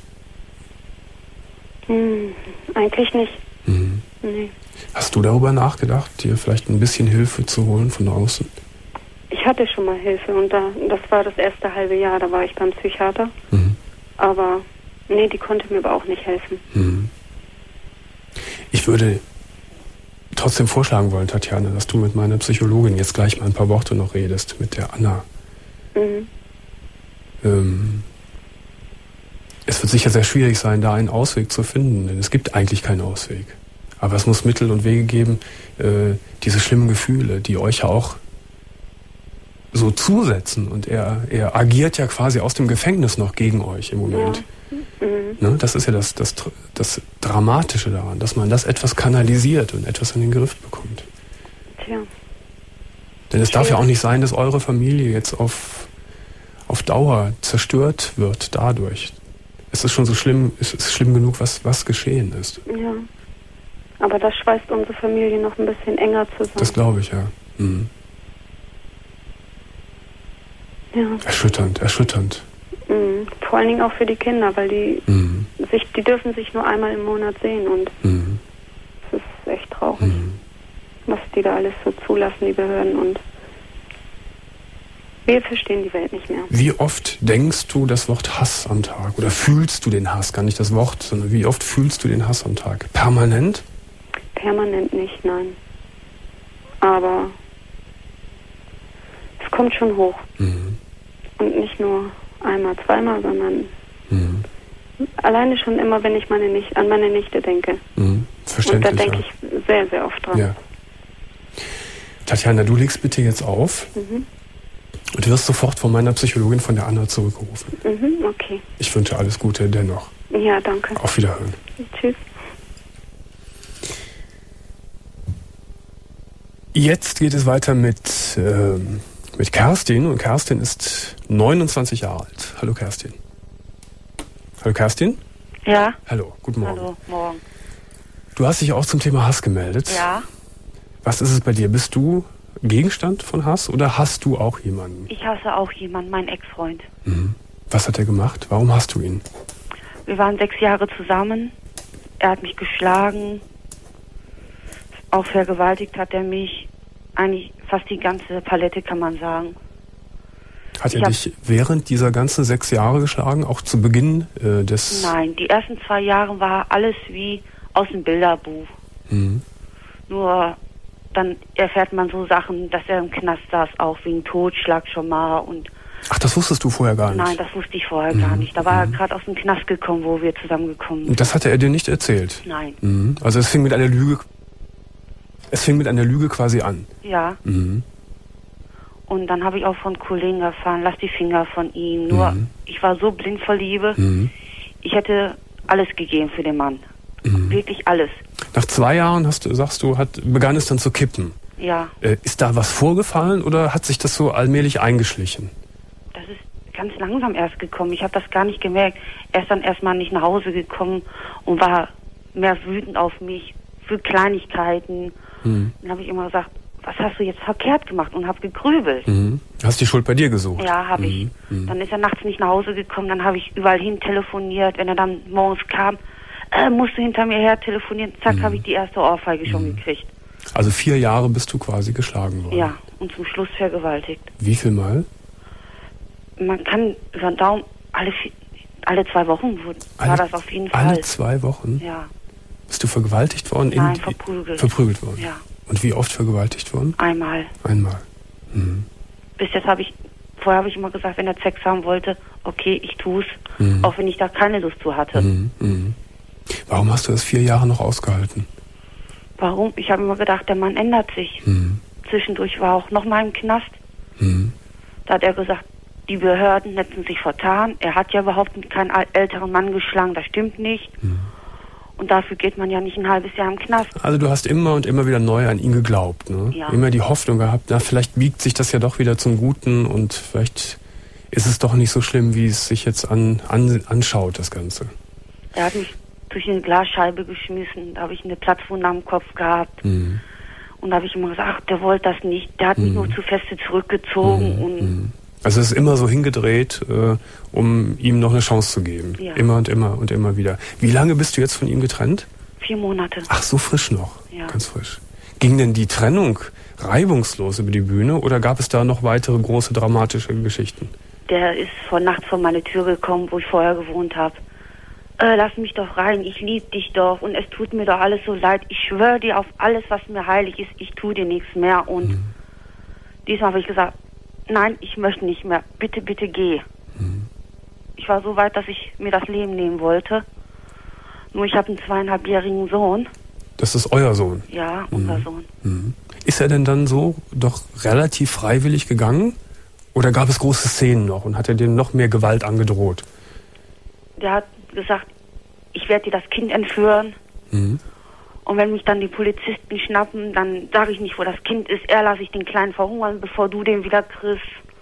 Hm, eigentlich nicht. Mhm. Nee. Hast du darüber nachgedacht, dir vielleicht ein bisschen Hilfe zu holen von außen? Ich hatte schon mal Hilfe und da, das war das erste halbe Jahr, da war ich beim Psychiater. Mhm. Aber nee, die konnte mir aber auch nicht helfen. Mhm. Ich würde trotzdem vorschlagen wollen, Tatjana, dass du mit meiner Psychologin jetzt gleich mal ein paar Worte noch redest, mit der Anna. Mhm. Ähm, es wird sicher sehr schwierig sein, da einen Ausweg zu finden, denn es gibt eigentlich keinen Ausweg. Aber es muss Mittel und Wege geben, äh, diese schlimmen Gefühle, die euch ja auch so zusetzen. Und er, er agiert ja quasi aus dem Gefängnis noch gegen euch im Moment. Ja. Mhm. Ne? Das ist ja das, das, das Dramatische daran, dass man das etwas kanalisiert und etwas in den Griff bekommt. Tja. Denn es darf ja auch nicht sein, dass eure Familie jetzt auf, auf Dauer zerstört wird dadurch. Es ist schon so schlimm, es ist schlimm genug, was, was geschehen ist. Ja. Aber das schweißt unsere Familie noch ein bisschen enger zusammen. Das glaube ich, ja. Mhm. Ja. Erschütternd, erschütternd. Mhm. Vor allen Dingen auch für die Kinder, weil die mhm. sich, die dürfen sich nur einmal im Monat sehen und mhm. es ist echt traurig, mhm. was die da alles so zulassen, die Behörden, und wir verstehen die Welt nicht mehr. Wie oft denkst du das Wort Hass am Tag? Oder fühlst du den Hass? Gar nicht das Wort, sondern wie oft fühlst du den Hass am Tag? Permanent? Permanent nicht, nein. Aber es kommt schon hoch. Mhm. Und nicht nur einmal, zweimal, sondern mhm. alleine schon immer, wenn ich meine Nicht- an meine Nichte denke. Mhm. Verständlich, und da denke ja. ich sehr, sehr oft dran. Ja. Tatjana, du legst bitte jetzt auf Mhm. und wirst sofort von meiner Psychologin, von der Anna, zurückgerufen. Mhm, okay. Ich wünsche alles Gute dennoch. Ja, danke. Auf Wiederhören. Tschüss. Jetzt geht es weiter mit, ähm, mit Kerstin. Und Kerstin ist neunundzwanzig Jahre alt. Hallo Kerstin. Hallo Kerstin. Ja. Hallo, guten Morgen. Hallo, morgen. Du hast dich auch zum Thema Hass gemeldet. Ja. Was ist es bei dir? Bist du Gegenstand von Hass oder hast du auch jemanden? Ich hasse auch jemanden, meinen Ex-Freund. Mhm. Was hat er gemacht? Warum hast du ihn? Wir waren sechs Jahre zusammen. Er hat mich geschlagen, Auch vergewaltigt hat er mich. Eigentlich fast die ganze Palette, kann man sagen. Hat er ich dich während dieser ganzen sechs Jahre geschlagen, auch zu Beginn äh, des... Nein, die ersten zwei Jahre war alles wie aus dem Bilderbuch. Mhm. Nur dann erfährt man so Sachen, dass er im Knast saß, auch wegen Totschlag schon mal. Und Ach, das wusstest du vorher gar nicht? nein, das wusste ich vorher mhm. gar nicht. Da war er gerade aus dem Knast gekommen, wo wir zusammengekommen sind. Und das hatte er dir nicht erzählt? Nein. Mhm. Also es fing mit einer Lüge... Es fing mit einer Lüge quasi an? Ja. Mhm. Und dann habe ich auch von Kollegen erfahren, lass die Finger von ihm. Nur, mhm. ich war so blind vor Liebe. Mhm. Ich hätte alles gegeben für den Mann. Mhm. Wirklich alles. Nach zwei Jahren, hast du, sagst du, hat, begann es dann zu kippen. Ja. Äh, ist da was vorgefallen oder hat sich das so allmählich eingeschlichen? Das ist ganz langsam erst gekommen. Ich habe das gar nicht gemerkt. Er ist dann erstmal nicht nach Hause gekommen und war mehr wütend auf mich für Kleinigkeiten. Mhm. Dann habe ich immer gesagt, was hast du jetzt verkehrt gemacht? Und habe gegrübelt. Mhm. Hast die Schuld bei dir gesucht? Ja, habe ich. Mhm. Dann ist er nachts nicht nach Hause gekommen. Dann habe ich überall hin telefoniert. Wenn er dann morgens kam, äh, musst du hinter mir her telefonieren. Zack, mhm. habe ich die erste Ohrfeige mhm. schon gekriegt. Also vier Jahre bist du quasi geschlagen worden? Ja, und zum Schluss vergewaltigt. Wie viel Mal? Man kann über den Daumen, alle, alle zwei Wochen wurde, alle, war das auf jeden Fall. Alle zwei Wochen? Ja. Bist du vergewaltigt worden? Nein, in, verprügelt. Verprügelt worden? Ja. Und wie oft vergewaltigt worden? Einmal. Einmal. Mhm. Bis jetzt habe ich, vorher habe ich immer gesagt, wenn er Sex haben wollte, okay, ich tu's, mhm. auch wenn ich da keine Lust zu hatte. Mhm. Mhm. Warum hast du das vier Jahre noch ausgehalten? Warum? Ich habe immer gedacht, der Mann ändert sich. Mhm. Zwischendurch war auch noch mal im Knast. Mhm. Da hat er gesagt, die Behörden hätten sich vertan. Er hat ja überhaupt keinen älteren Mann geschlagen, das stimmt nicht. Mhm. Und dafür geht man ja nicht ein halbes Jahr im Knast. Also du hast immer und immer wieder neu an ihn geglaubt, ne? Ja. Immer die Hoffnung gehabt, na, vielleicht biegt sich das ja doch wieder zum Guten und vielleicht ist es doch nicht so schlimm, wie es sich jetzt an, an, anschaut, das Ganze. Er hat mich durch eine Glasscheibe geschmissen, da habe ich eine Platzwunde am Kopf gehabt. Mhm. Und da habe ich immer gesagt, ach, der wollte das nicht, der hat mich mhm. nur zu feste zurückgezogen. Mhm. Und also es ist immer so hingedreht, äh, um ihm noch eine Chance zu geben. Ja. Immer und immer und immer wieder. Wie lange bist du jetzt von ihm getrennt? Vier Monate. Ach, so frisch noch? Ja. Ganz frisch. Ging denn die Trennung reibungslos über die Bühne oder gab es da noch weitere große dramatische Geschichten? Der ist vor Nacht vor meine Tür gekommen, wo ich vorher gewohnt habe. Äh, lass mich doch rein, ich liebe dich doch und es tut mir doch alles so leid. Ich schwöre dir auf alles, was mir heilig ist, ich tue dir nichts mehr. Und mhm. diesmal habe ich gesagt, nein, ich möchte nicht mehr. Bitte, bitte geh. Mhm. Ich war so weit, dass ich mir das Leben nehmen wollte. Nur ich habe einen zweieinhalbjährigen Sohn. Das ist euer Sohn? Ja, unser mhm. Sohn. Mhm. Ist er denn dann so doch relativ freiwillig gegangen? Oder gab es große Szenen noch und hat er dem noch mehr Gewalt angedroht? Der hat gesagt, ich werde dir das Kind entführen. Mhm. Und wenn mich dann die Polizisten schnappen, dann sage ich nicht, wo das Kind ist. Er lasse ich den Kleinen verhungern, bevor du den wieder kriegst.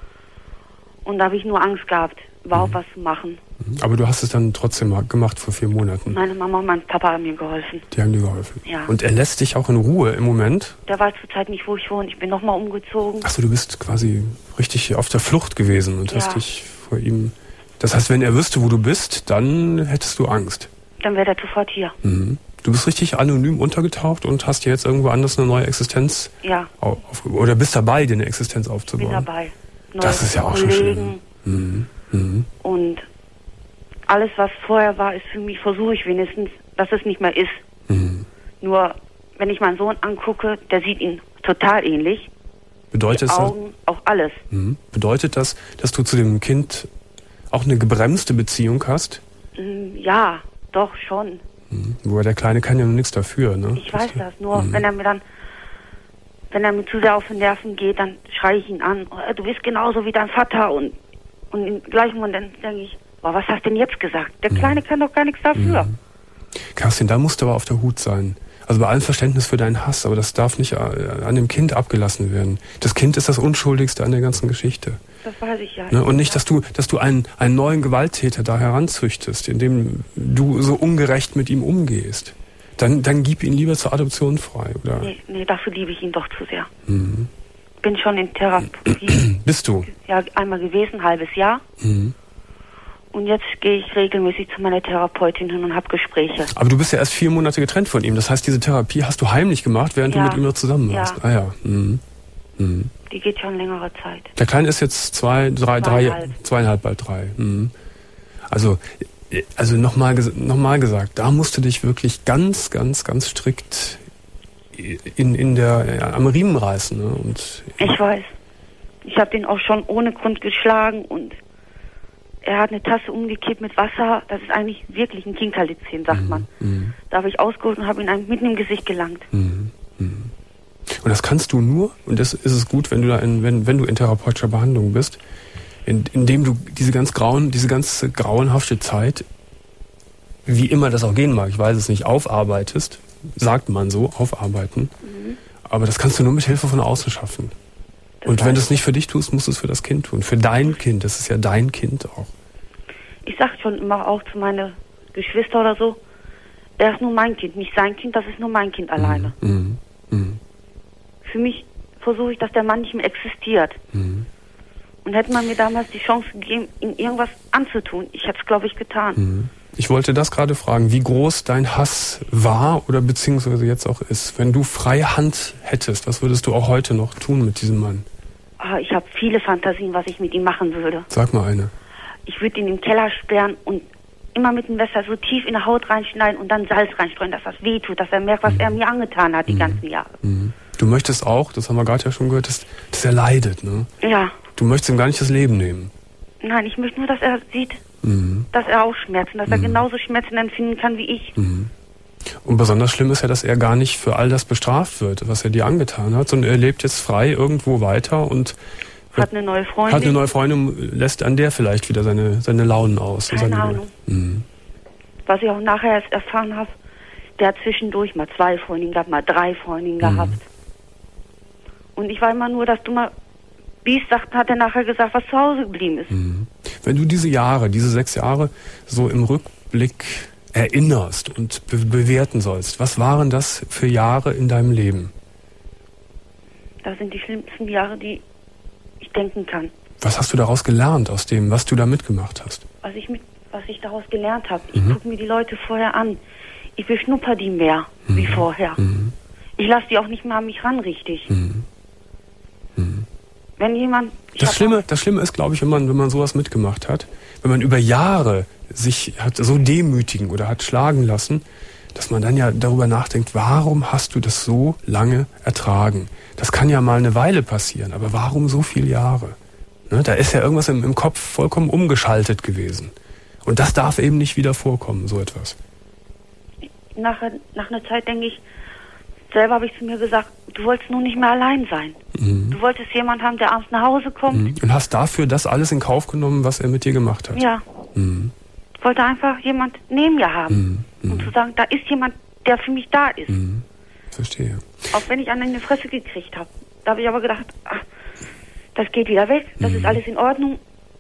Und da habe ich nur Angst gehabt, überhaupt mhm. was zu machen. Aber du hast es dann trotzdem gemacht vor vier Monaten? Meine Mama und mein Papa haben mir geholfen. Die haben dir geholfen? Ja. Und er lässt dich auch in Ruhe im Moment? Der weiß zurzeit nicht, wo ich wohne. Ich bin nochmal umgezogen. Achso, du bist quasi richtig auf der Flucht gewesen und ja. hast dich vor ihm... Das heißt, wenn er wüsste, wo du bist, dann hättest du Angst? Dann wäre er sofort hier. Mhm. Du bist richtig anonym untergetaucht und hast jetzt irgendwo anders eine neue Existenz? Ja. Auf, oder bist dabei, dir eine Existenz aufzubauen? Ich bin dabei. Neue das ist ja auch Kollegen. schon schlimm. Mhm. Mhm. Und alles, was vorher war, ist für mich, versuche ich wenigstens, dass es nicht mehr ist. Mhm. Nur, wenn ich meinen Sohn angucke, der sieht ihn total ähnlich. Bedeutet Die Augen, das, auch alles. Mhm. Bedeutet das, dass du zu dem Kind auch eine gebremste Beziehung hast? Ja, doch, schon. Mhm. Wobei der Kleine kann ja noch nichts dafür, ne? Ich weiß das, nur mhm. wenn er mir dann, wenn er mir zu sehr auf den Nerven geht, dann schreie ich ihn an, oh, du bist genauso wie dein Vater und, und im gleichen Moment denke ich, oh, was hast du denn jetzt gesagt? Der Kleine mhm. kann doch gar nichts dafür. Mhm. Kerstin, da musst du aber auf der Hut sein. Also bei allem Verständnis für deinen Hass, aber das darf nicht an dem Kind abgelassen werden. Das Kind ist das Unschuldigste an der ganzen Geschichte. Das weiß ich ja. Ne? Und nicht, dass du, dass du einen, einen neuen Gewalttäter da heranzüchtest, indem du so ungerecht mit ihm umgehst. Dann, dann gib ihn lieber zur Adoption frei, oder? Nee, nee, dafür liebe ich ihn doch zu sehr. Mhm. Bin schon in Therapie. Bist du? Ja, einmal gewesen, ein halbes Jahr. Mhm. Und jetzt gehe ich regelmäßig zu meiner Therapeutin hin und habe Gespräche. Aber du bist ja erst vier Monate getrennt von ihm. Das heißt, diese Therapie hast du heimlich gemacht, während ja. du mit ihm noch zusammen ja. warst. Ah ja. Mhm. Mhm. Die geht schon längere Zeit. Der Kleine ist jetzt zwei, drei, zweieinhalb. drei, zweieinhalb, bald drei. Mhm. Also, also nochmal noch mal gesagt, da musst du dich wirklich ganz, ganz, ganz strikt in, in der, ja, am Riemen reißen. Ne? Und ich weiß. Ich habe den auch schon ohne Grund geschlagen und er hat eine Tasse umgekippt mit Wasser. Das ist eigentlich wirklich ein Kinkerlitzchen, sagt mhm. man. Mhm. Da habe ich ausgeholt und habe ihn einem mitten im Gesicht gelangt. Mhm. Mhm. Und das kannst du nur, und das ist es gut, wenn du da in, wenn, wenn du in therapeutischer Behandlung bist, in, indem du diese ganz grauen, diese ganz grauenhafte Zeit, wie immer das auch gehen mag, ich weiß es nicht, aufarbeitest, sagt man so, aufarbeiten. Mhm. Aber das kannst du nur mit Hilfe von außen schaffen. Das und wenn du es nicht für dich tust, musst du es für das Kind tun. Für dein Kind, das ist ja dein Kind auch. Ich sag schon immer auch zu meinen Geschwistern oder so, er ist nur mein Kind, nicht sein Kind, das ist nur mein Kind alleine. Mhm. Mhm. Für mich versuche ich, dass der Mann nicht mehr existiert. Mhm. Und hätte man mir damals die Chance gegeben, ihm irgendwas anzutun, ich hätte es, glaube ich, getan. Mhm. Ich wollte das gerade fragen, wie groß dein Hass war oder beziehungsweise jetzt auch ist. Wenn du freie Hand hättest, was würdest du auch heute noch tun mit diesem Mann? Ah, ich habe viele Fantasien, was ich mit ihm machen würde. Sag mal eine. Ich würde ihn im Keller sperren und immer mit dem Messer so tief in die Haut reinschneiden und dann Salz reinstreuen, dass das wehtut, dass er merkt, was mhm. er mir angetan hat die mhm. ganzen Jahre. Mhm. Du möchtest auch, das haben wir gerade ja schon gehört, dass, dass er leidet, ne? Ja. Du möchtest ihm gar nicht das Leben nehmen. Nein, ich möchte nur, dass er sieht, mhm. dass er auch Schmerzen, dass mhm. er genauso Schmerzen empfinden kann wie ich. Mhm. Und besonders schlimm ist ja, dass er gar nicht für all das bestraft wird, was er dir angetan hat, sondern er lebt jetzt frei irgendwo weiter und hat eine neue Freundin. Hat eine neue Freundin und lässt an der vielleicht wieder seine, seine Launen aus. Keine seine Ahnung. Mhm. Was ich auch nachher erst erfahren habe, der hat zwischendurch mal zwei Freundinnen gehabt, mal drei Freundinnen mhm. gehabt. Und ich war immer nur, dass du mal, wie es sagt, hat er nachher gesagt, was zu Hause geblieben ist. Mhm. Wenn du diese Jahre, diese sechs Jahre so im Rückblick erinnerst und be- bewerten sollst, was waren das für Jahre in deinem Leben? Das sind die schlimmsten Jahre, die ich denken kann. Was hast du daraus gelernt aus dem, was du da mitgemacht hast? Was ich, mit, was ich daraus gelernt habe, mhm. ich gucke mir die Leute vorher an. Ich beschnupper die mehr mhm. wie vorher. Mhm. Ich lasse die auch nicht mehr an mich ran, richtig. Mhm. Mhm. Wenn jemand... Das Schlimme, das Schlimme ist, glaube ich, wenn man, wenn man sowas mitgemacht hat, wenn man über Jahre sich hat so demütigen oder hat schlagen lassen, dass man dann ja darüber nachdenkt, warum hast du das so lange ertragen? Das kann ja mal eine Weile passieren, aber warum so viele Jahre? Ne, da ist ja irgendwas im, im Kopf vollkommen umgeschaltet gewesen. Und das darf eben nicht wieder vorkommen, so etwas. Nach, nach einer Zeit denke ich, selber habe ich zu mir gesagt, du wolltest nun nicht mehr allein sein. Mhm. Du wolltest jemanden haben, der abends nach Hause kommt. Mhm. Und hast dafür das alles in Kauf genommen, was er mit dir gemacht hat? Ja. Mhm. Ich wollte einfach jemand neben mir haben. Mhm. Und zu sagen, da ist jemand, der für mich da ist. Mhm. Verstehe. Auch wenn ich an eine Fresse gekriegt habe. Da habe ich aber gedacht, ach, das geht wieder weg, das mhm. ist alles in Ordnung.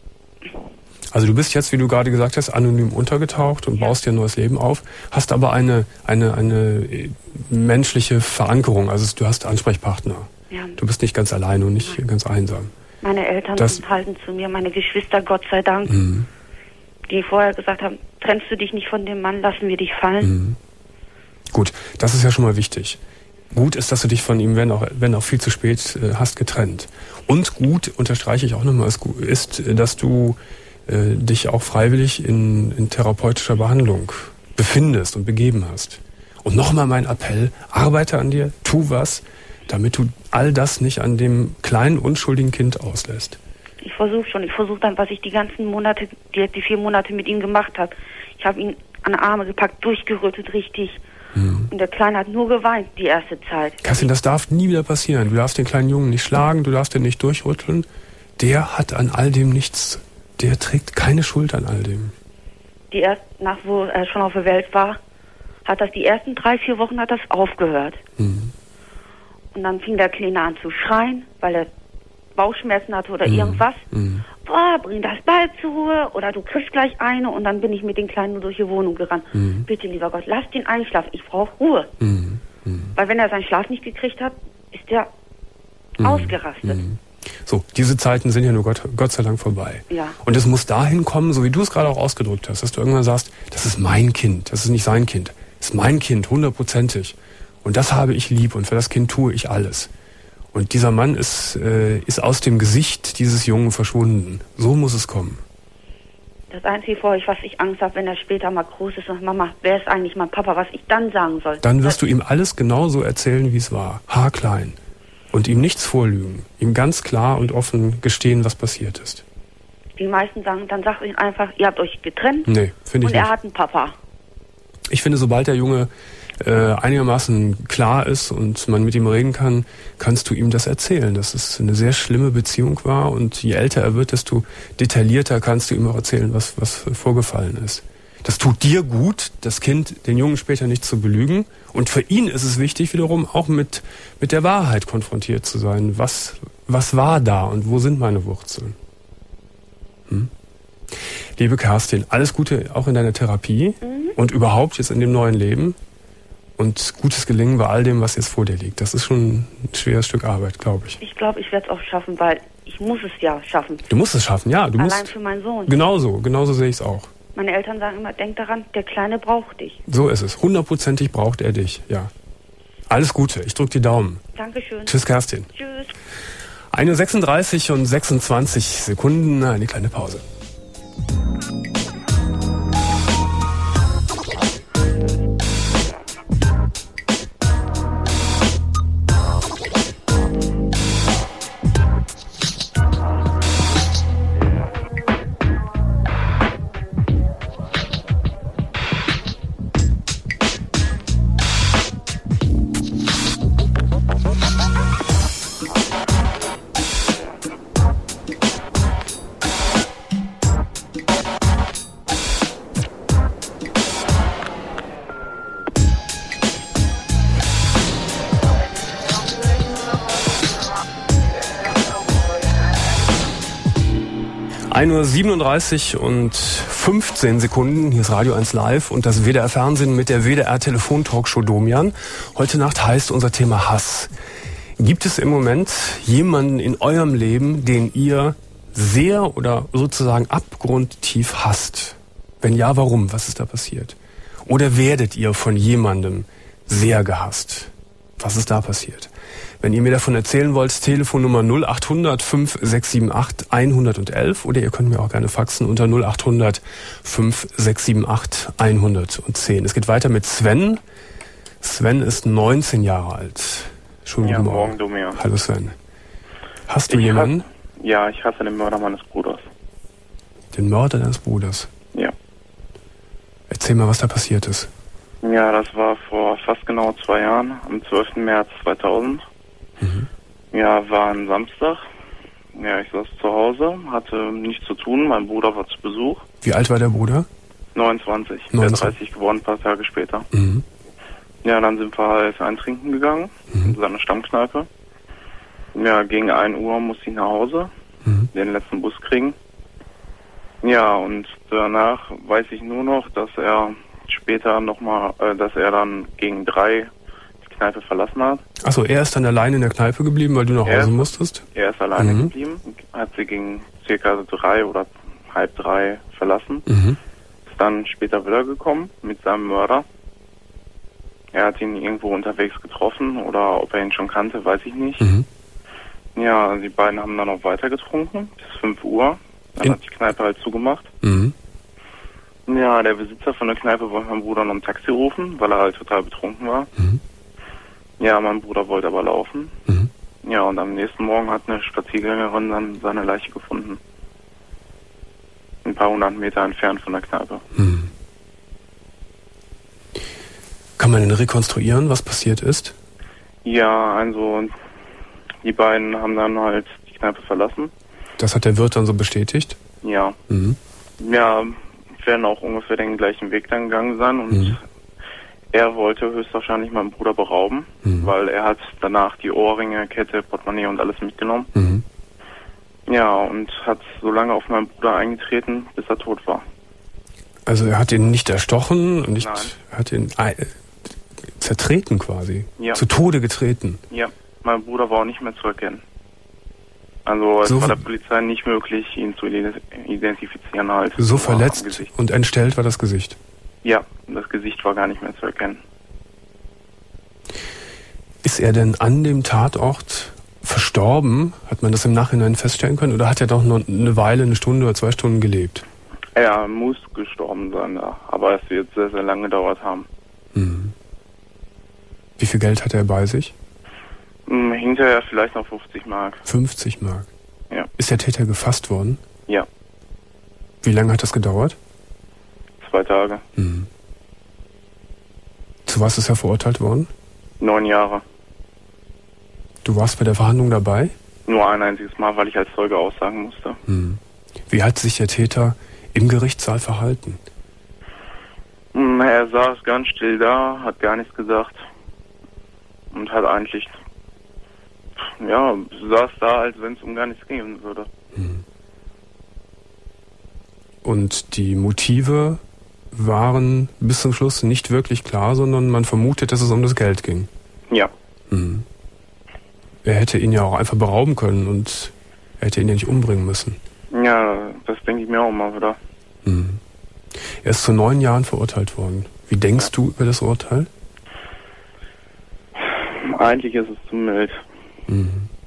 Also du bist jetzt, wie du gerade gesagt hast, anonym untergetaucht und ja. baust dir ein neues Leben auf, hast aber eine, eine, eine menschliche Verankerung, also du hast Ansprechpartner. Ja. Du bist nicht ganz alleine und nicht ja. ganz einsam. Meine Eltern das, halten zu mir, meine Geschwister, Gott sei Dank, mhm. die vorher gesagt haben, trennst du dich nicht von dem Mann, lassen wir dich fallen. Mhm. Gut, das ist ja schon mal wichtig. Gut ist, dass du dich von ihm, wenn auch, wenn auch viel zu spät, äh, hast getrennt. Und gut, unterstreiche ich auch nochmal, ist, dass du äh, dich auch freiwillig in, in therapeutischer Behandlung befindest und begeben hast. Und nochmal mein Appell, arbeite an dir, tu was, damit du all das nicht an dem kleinen, unschuldigen Kind auslässt. Ich versuche schon, ich versuche dann, was ich die ganzen Monate, die, die vier Monate mit ihm gemacht habe. Ich habe ihn an die Arme gepackt, durchgerüttelt richtig. Mhm. Und der Kleine hat nur geweint die erste Zeit. Kerstin, das darf nie wieder passieren. Du darfst den kleinen Jungen nicht schlagen, du darfst den nicht durchrütteln. Der hat an all dem nichts, der trägt keine Schuld an all dem. Die erst, nach wo er schon auf der Welt war, hat das die ersten drei, vier Wochen hat das aufgehört. Mhm. Und dann fing der Kleine an zu schreien, weil er Bauchschmerzen hatte oder mhm. irgendwas. Mhm. Boah, bring das Ball zur Ruhe oder du kriegst gleich eine. Und dann bin ich mit den Kleinen nur durch die Wohnung gerannt. Mhm. Bitte, lieber Gott, lass den einschlafen. Ich brauche Ruhe. Mhm. Mhm. Weil wenn er seinen Schlaf nicht gekriegt hat, ist der mhm. ausgerastet. Mhm. So, diese Zeiten sind ja nur Gott, Gott sei Dank vorbei. Ja. Und es muss dahin kommen, so wie du es gerade auch ausgedrückt hast, dass du irgendwann sagst, das ist mein Kind, das ist nicht sein Kind. Das ist mein Kind, hundertprozentig. Und das habe ich lieb und für das Kind tue ich alles. Und dieser Mann ist, äh, ist aus dem Gesicht dieses Jungen verschwunden. So muss es kommen. Das Einzige, vor ich, was ich Angst habe, wenn er später mal groß ist und Mama, wer ist eigentlich mein Papa, was ich dann sagen soll. Dann wirst du ihm alles genauso erzählen, wie es war. Haarklein. Und ihm nichts vorlügen. Ihm ganz klar und offen gestehen, was passiert ist. Die meisten sagen, dann sagt ihm einfach, ihr habt euch getrennt. Nee, finde ich und er nicht. hat einen Papa. Ich finde, sobald der Junge äh, einigermaßen klar ist und man mit ihm reden kann, kannst du ihm das erzählen, dass es eine sehr schlimme Beziehung war. Und je älter er wird, desto detaillierter kannst du ihm auch erzählen, was, was vorgefallen ist. Das tut dir gut, das Kind, den Jungen später nicht zu belügen. Und für ihn ist es wichtig, wiederum auch mit, mit der Wahrheit konfrontiert zu sein. Was, was war da und wo sind meine Wurzeln? Hm? Liebe Kerstin, alles Gute auch in deiner Therapie mhm. und überhaupt jetzt in dem neuen Leben. Und gutes Gelingen bei all dem, was jetzt vor dir liegt. Das ist schon ein schweres Stück Arbeit, glaube ich. Ich glaube, ich werde es auch schaffen, weil ich muss es ja schaffen. Du musst es schaffen, ja. Du Allein musst, für meinen Sohn. Genauso, genauso sehe ich es auch. Meine Eltern sagen immer, denk daran, der Kleine braucht dich. So ist es. Hundertprozentig braucht er dich, ja. Alles Gute, ich drücke die Daumen. Dankeschön. Tschüss, Kerstin. Tschüss. eine Uhr sechsunddreißig und sechsundzwanzig Sekunden, eine kleine Pause. eine Uhr siebenunddreißig und fünfzehn Sekunden. Hier ist Radio eins Live und das W D R Fernsehen mit der W D R Telefon-Talkshow Domian. Heute Nacht heißt unser Thema Hass. Gibt es im Moment jemanden in eurem Leben, den ihr sehr oder sozusagen abgrundtief hasst? Wenn ja, warum? Was ist da passiert? Oder werdet ihr von jemandem sehr gehasst? Was ist da passiert? Wenn ihr mir davon erzählen wollt, Telefonnummer null acht hundert fünf sechs sieben acht hundertelf oder ihr könnt mir auch gerne faxen unter null acht hundert fünf sechs sieben acht hundertzehn. Es geht weiter mit Sven. Sven ist neunzehn Jahre alt. Schönen ja, guten Morgen. Morgen, Domian. Hallo Sven. Hast du ich jemanden? Hasse, ja, ich hasse den Mörder meines Bruders. Den Mörder deines Bruders? Ja. Erzähl mal, was da passiert ist. Ja, das war vor fast genau zwei Jahren, am zwölften März zweitausend. Mhm. Ja, war ein Samstag. Ja, ich saß zu Hause, hatte nichts zu tun. Mein Bruder war zu Besuch. Wie alt war der Bruder? neunundzwanzig. neunzig. Der dreißig geworden, ein paar Tage später. Mhm. Ja, dann sind wir halt eintrinken gegangen, mhm. in seine Stammkneipe. Ja, gegen ein Uhr musste ich nach Hause, mhm. den letzten Bus kriegen. Ja, und danach weiß ich nur noch, dass er später nochmal, äh, dass er dann gegen drei die Kneipe verlassen hat. Achso, er ist dann alleine in der Kneipe geblieben, weil du nach Hause ist, musstest? Er ist alleine mhm. geblieben, hat sie gegen circa drei oder halb drei verlassen. Mhm. Ist dann später wiedergekommen mit seinem Mörder. Er hat ihn irgendwo unterwegs getroffen oder ob er ihn schon kannte, weiß ich nicht. Mhm. Ja, die beiden haben dann noch weiter getrunken bis fünf Uhr. Dann in hat die Kneipe halt zugemacht. Mhm. Ja, der Besitzer von der Kneipe wollte meinen Bruder noch ein Taxi rufen, weil er halt total betrunken war. Mhm. Ja, mein Bruder wollte aber laufen. Mhm. Ja, und am nächsten Morgen hat eine Spaziergängerin dann seine Leiche gefunden. Ein paar hundert Meter entfernt von der Kneipe. Mhm. Kann man denn rekonstruieren, was passiert ist? Ja, also die beiden haben dann halt die Kneipe verlassen. Das hat der Wirt dann so bestätigt? Ja. Mhm. Ja, werden auch ungefähr den gleichen Weg dann gegangen sein und mhm. er wollte höchstwahrscheinlich meinen Bruder berauben, mhm. weil er hat danach die Ohrringe, Kette, Portemonnaie und alles mitgenommen. Mhm. Ja, und hat so lange auf meinen Bruder eingetreten, bis er tot war. Also er hat ihn nicht erstochen, nicht, Nein. er hat ihn äh, zertreten quasi, ja. zu Tode getreten. Ja, mein Bruder war auch nicht mehr zu erkennen. Also es so war der Polizei nicht möglich, ihn zu identifizieren halt. So verletzt und entstellt war das Gesicht? Ja, das Gesicht war gar nicht mehr zu erkennen. Ist er denn an dem Tatort verstorben? Hat man das im Nachhinein feststellen können? Oder hat er doch noch eine Weile, eine Stunde oder zwei Stunden gelebt? Er muss gestorben sein, ja. Aber es wird sehr, sehr lange gedauert haben. Mhm. Wie viel Geld hat er bei sich? Hinterher vielleicht noch fünfzig Mark. fünfzig Mark? Ja. Ist der Täter gefasst worden? Ja. Wie lange hat das gedauert? Zwei Tage. Mhm. Zu was ist er verurteilt worden? Neun Jahre. Du warst bei der Verhandlung dabei? Nur ein einziges Mal, weil ich als Zeuge aussagen musste. Mhm. Wie hat sich der Täter im Gerichtssaal verhalten? Er saß ganz still da, hat gar nichts gesagt und hat eigentlich, ja, saß da, als wenn es um gar nichts gehen würde. Und die Motive waren bis zum Schluss nicht wirklich klar, sondern man vermutet, dass es um das Geld ging. Ja. Mhm. Er hätte ihn ja auch einfach berauben können und er hätte ihn ja nicht umbringen müssen. Ja, das denke ich mir auch mal wieder. Mhm. Er ist zu neun Jahren verurteilt worden. Wie denkst ja. du über das Urteil? Eigentlich ist es zu mild. Mhm.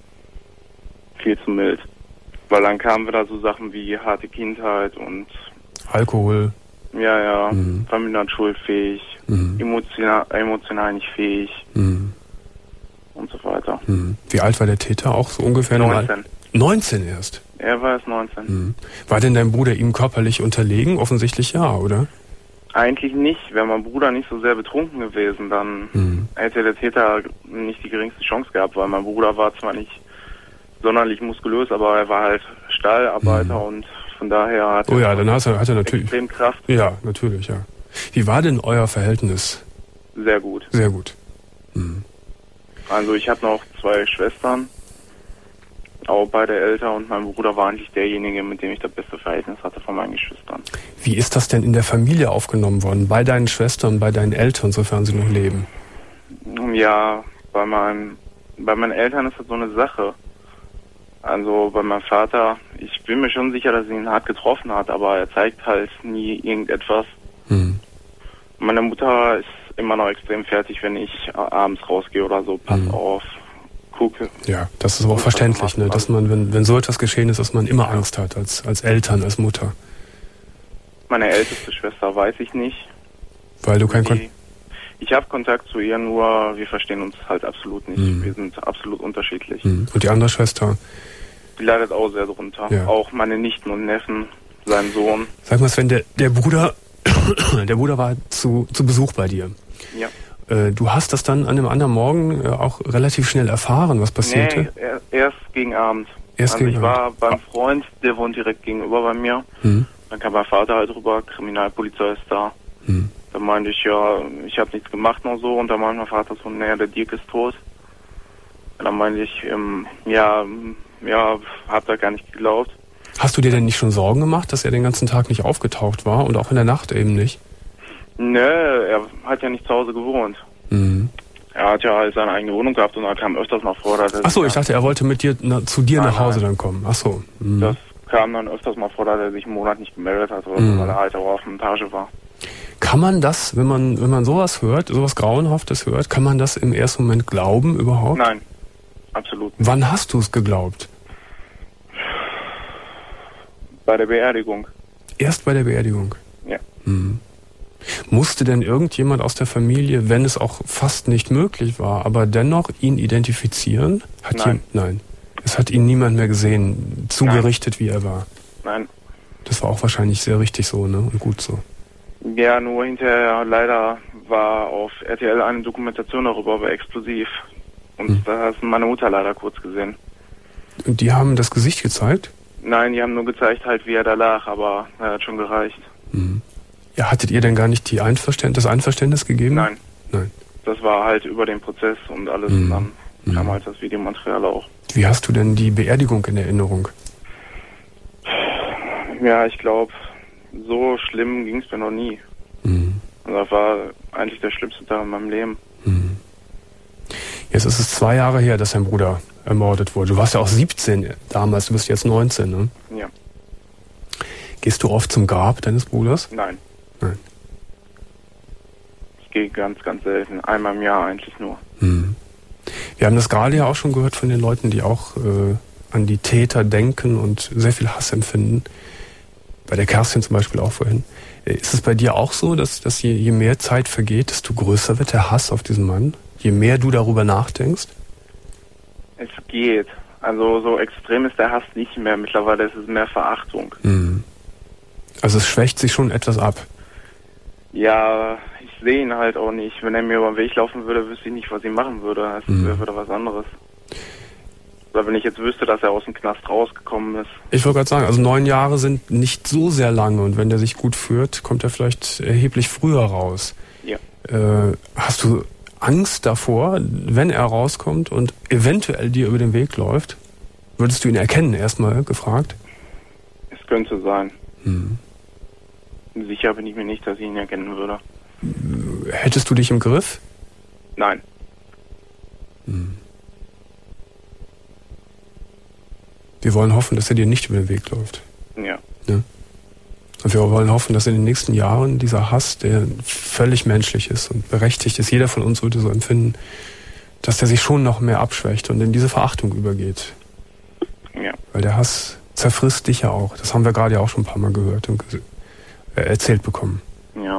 Viel zu mild. Weil dann kamen wieder so Sachen wie harte Kindheit und Alkohol. Ja, ja. Mhm. Familienschulfähig, mhm. emotional, emotional nicht fähig mhm. und so weiter. Mhm. Wie alt war der Täter? Auch so ungefähr? neunzehn. neunzehn erst? Er war erst neunzehn. Mhm. War denn dein Bruder ihm körperlich unterlegen? Offensichtlich ja, oder? Eigentlich nicht. Wäre mein Bruder nicht so sehr betrunken gewesen, dann mhm. hätte der Täter nicht die geringste Chance gehabt, weil mein Bruder war zwar nicht sonderlich muskulös, aber er war halt Stallarbeiter mhm. und von daher hat oh ja, dann hat er, hat er natürlich extrem Kraft. Ja, natürlich, ja. Wie war denn euer Verhältnis? Sehr gut. Sehr gut. Mhm. Also ich habe noch zwei Schwestern, auch beide älter, und mein Bruder war eigentlich derjenige, mit dem ich das beste Verhältnis hatte von meinen Geschwistern. Wie ist das denn in der Familie aufgenommen worden? Bei deinen Schwestern, bei deinen Eltern, sofern sie noch leben? Ja, bei meinen, bei meinen Eltern ist das so eine Sache. Also bei meinem Vater, ich bin mir schon sicher, dass er ihn hart getroffen hat, aber er zeigt halt nie irgendetwas. Mhm. Meine Mutter ist immer noch extrem fertig, wenn ich abends rausgehe oder so. Pass mhm. auf, gucke. Ja, das ist aber auch verständlich, ne? Dass man, wenn, wenn so etwas geschehen ist, dass man immer Angst hat, als, als Eltern, als Mutter. Meine älteste Schwester weiß ich nicht. Weil du kein Kontakt... Ich habe Kontakt zu ihr, nur wir verstehen uns halt absolut nicht. Mhm. Wir sind absolut unterschiedlich. Mhm. Und die andere Schwester? Die leidet auch sehr drunter. Ja. Auch meine Nichten und Neffen, sein Sohn. Sag mal, Sven, der, der Bruder, der Bruder war zu, zu Besuch bei dir. Ja. Äh, du hast das dann an dem anderen Morgen äh, auch relativ schnell erfahren, was passierte? Nee, er, erst gegen Abend. Erst also gegen ich Abend. war beim Freund, der wohnt direkt gegenüber bei mir. Mhm. Dann kam mein Vater halt rüber, Kriminalpolizei ist da. Mhm. Dann meinte ich, ja, ich habe nichts gemacht noch so. Und dann meinte mein Vater so, naja, der Dirk ist tot. Und dann meinte ich, ähm, ja, ja, hab da gar nicht geglaubt. Hast du dir denn nicht schon Sorgen gemacht, dass er den ganzen Tag nicht aufgetaucht war und auch in der Nacht eben nicht? Nö, er hat ja nicht zu Hause gewohnt. Mhm. Er hat ja halt seine eigene Wohnung gehabt und er kam öfters mal vor. Dass er Ach so, ich dachte, er wollte mit dir na, zu dir nein, nach Hause nein. dann kommen. Ach so. Mhm. Das kam dann öfters mal vor, dass er sich einen Monat nicht gemeldet hat, oder mhm. weil er halt auch auf Montage war. Kann man das, wenn man wenn man sowas hört, sowas Grauenhaftes hört, kann man das im ersten Moment glauben überhaupt? Nein, absolut. Wann hast du es geglaubt? Bei der Beerdigung. Erst bei der Beerdigung? Ja. Mhm. Musste denn irgendjemand aus der Familie, wenn es auch fast nicht möglich war, aber dennoch ihn identifizieren? Hat Nein. Ihn, nein. Es hat ihn niemand mehr gesehen, zugerichtet, nein. wie er war. Nein. Das war auch wahrscheinlich sehr richtig so, ne? Und gut so. Ja, nur hinterher leider war auf R T L eine Dokumentation darüber bei Explosiv. Und hm. da hat meine Mutter leider kurz gesehen. Und die haben das Gesicht gezeigt? Nein, die haben nur gezeigt halt, wie er da lag, aber er hat schon gereicht. Hm. Ja, hattet ihr denn gar nicht die Einverständ- das Einverständnis gegeben? Nein. Nein. Das war halt über den Prozess und alles hm. und dann hm. kam halt das Videomaterial auch. Wie hast du denn die Beerdigung in Erinnerung? Ja, ich glaube, so schlimm ging es mir noch nie. Mhm. Und das war eigentlich der schlimmste Tag in meinem Leben. Mhm. Jetzt ist es zwei Jahre her, dass dein Bruder ermordet wurde. Du warst ja auch siebzehn damals, du bist jetzt neunzehn, ne? Ja. Gehst du oft zum Grab deines Bruders? Nein. Nein. Ich gehe ganz, ganz selten. Einmal im Jahr eigentlich nur. Hm. Wir haben das gerade ja auch schon gehört von den Leuten, die auch äh, an die Täter denken und sehr viel Hass empfinden. Bei der Kerstin zum Beispiel auch vorhin. Ist es bei dir auch so, dass, dass je, je mehr Zeit vergeht, desto größer wird der Hass auf diesen Mann? Je mehr du darüber nachdenkst? Es geht. Also so extrem ist der Hass nicht mehr. Mittlerweile ist es mehr Verachtung. Mhm. Also es schwächt sich schon etwas ab. Ja, ich sehe ihn halt auch nicht. Wenn er mir über den Weg laufen würde, wüsste ich nicht, was ich machen würde. Das mhm. wäre wieder was anderes. Oder wenn ich jetzt wüsste, dass er aus dem Knast rausgekommen ist. Ich wollte gerade sagen, also neun Jahre sind nicht so sehr lange und wenn der sich gut führt, kommt er vielleicht erheblich früher raus. Ja. Äh, hast du Angst davor, wenn er rauskommt und eventuell dir über den Weg läuft? Würdest du ihn erkennen, erstmal gefragt? Es könnte sein. Hm. Sicher bin ich mir nicht, dass ich ihn erkennen würde. Hättest du dich im Griff? Nein. Hm. Wir wollen hoffen, dass er dir nicht über den Weg läuft. Ja. ja. Und wir wollen hoffen, dass in den nächsten Jahren dieser Hass, der völlig menschlich ist und berechtigt ist, jeder von uns würde so empfinden, dass der sich schon noch mehr abschwächt und in diese Verachtung übergeht. Ja. Weil der Hass zerfrisst dich ja auch. Das haben wir gerade ja auch schon ein paar Mal gehört und erzählt bekommen. Ja.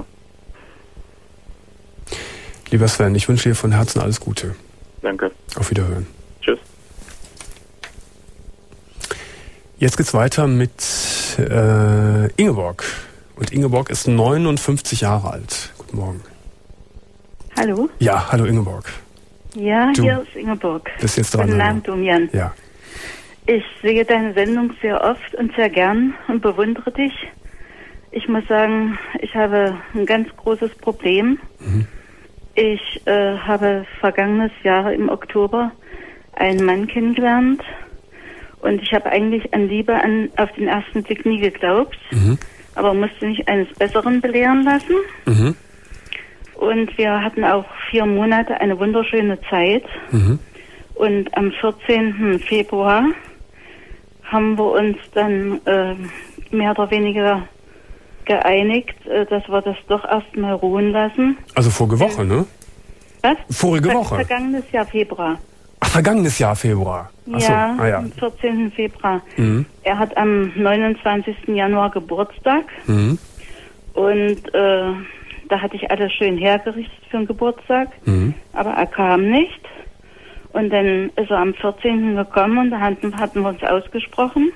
Lieber Sven, ich wünsche dir von Herzen alles Gute. Danke. Auf Wiederhören. Tschüss. Jetzt geht's weiter mit äh, Ingeborg. Und Ingeborg ist neunundfünfzig Jahre alt. Guten Morgen. Hallo? Ja, hallo Ingeborg. Ja, du hier ist Ingeborg. Bist jetzt dran. Guten Abend, Domian. Ja. Ich sehe deine Sendung sehr oft und sehr gern und bewundere dich. Ich muss sagen, ich habe ein ganz großes Problem. Mhm. Ich äh, habe vergangenes Jahr im Oktober einen Mann kennengelernt und ich habe eigentlich an Liebe an, auf den ersten Blick nie geglaubt, mhm. aber musste mich eines Besseren belehren lassen. Mhm. Und wir hatten auch vier Monate eine wunderschöne Zeit. Mhm. Und am vierzehnten Februar haben wir uns dann äh, mehr oder weniger geeinigt, äh, dass wir das doch erstmal ruhen lassen. Also vorige Woche, ne? Was? Vorige Woche? Vergangenes Jahr Februar. Ach, vergangenes Jahr Februar. Ach so. Ja, ah, ja, am vierzehnten Februar. Mhm. Er hat am neunundzwanzigsten Januar Geburtstag. Mhm. Und äh, da hatte ich alles schön hergerichtet für den Geburtstag. Mhm. Aber er kam nicht. Und dann ist er am vierzehnten gekommen und da hatten, hatten wir uns ausgesprochen.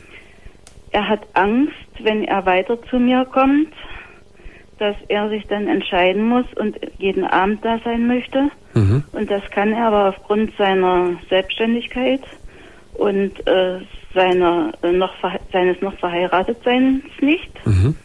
Er hat Angst, wenn er weiter zu mir kommt, dass er sich dann entscheiden muss und jeden Abend da sein möchte. Mhm. Und das kann er aber aufgrund seiner Selbstständigkeit und äh, seiner, äh, noch, seines noch Verheiratetseins nicht. Mhm.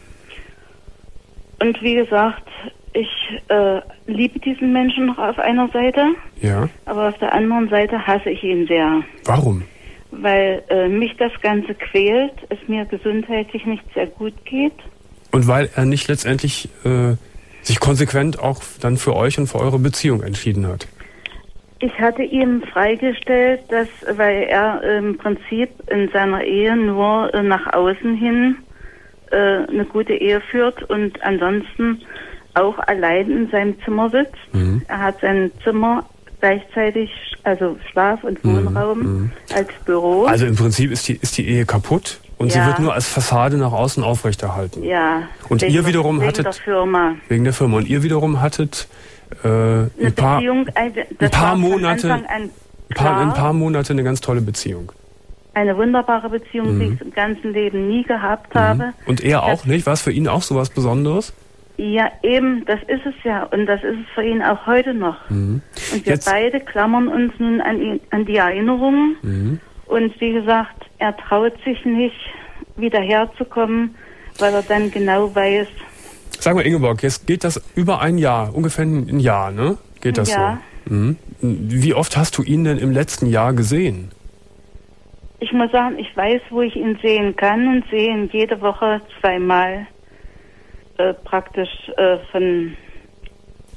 Und wie gesagt, ich äh, liebe diesen Menschen noch auf einer Seite, ja. aber auf der anderen Seite hasse ich ihn sehr. Warum? Weil äh, mich das Ganze quält, es mir gesundheitlich nicht sehr gut geht. Und weil er nicht letztendlich äh, sich konsequent auch dann für euch und für eure Beziehung entschieden hat. Ich hatte ihm freigestellt, dass, weil er äh, im Prinzip in seiner Ehe nur äh, nach außen hin äh, eine gute Ehe führt und ansonsten auch allein in seinem Zimmer sitzt. Mhm. Er hat sein Zimmer gleichzeitig, also Schlaf- und Wohnraum mhm. als Büro. Also im Prinzip ist die, ist die Ehe kaputt und ja. sie wird nur als Fassade nach außen aufrechterhalten. Ja. Und ihr wiederum wegen hattet... der Firma. Wegen der Firma. Und ihr wiederum hattet äh, eine ein paar, Beziehung, ein, ein paar Monate, an ein paar, ein paar Monate eine ganz tolle Beziehung. Eine wunderbare Beziehung, mhm. die ich im ganzen Leben nie gehabt mhm. habe. Und er auch, das, nicht? War es für ihn auch so was Besonderes? Ja, eben, das ist es ja. Und das ist es für ihn auch heute noch. Mhm. Und wir Jetzt, beide klammern uns nun an, ihn, an die Erinnerungen. Mhm. Und wie gesagt, er traut sich nicht, wieder herzukommen, weil er dann genau weiß... Sag mal, Ingeborg, jetzt geht das über ein Jahr, ungefähr ein Jahr, ne? Geht das ja. so? Mhm. Wie oft hast du ihn denn im letzten Jahr gesehen? Ich muss sagen, ich weiß, wo ich ihn sehen kann und sehe ihn jede Woche zweimal. Äh, praktisch äh, von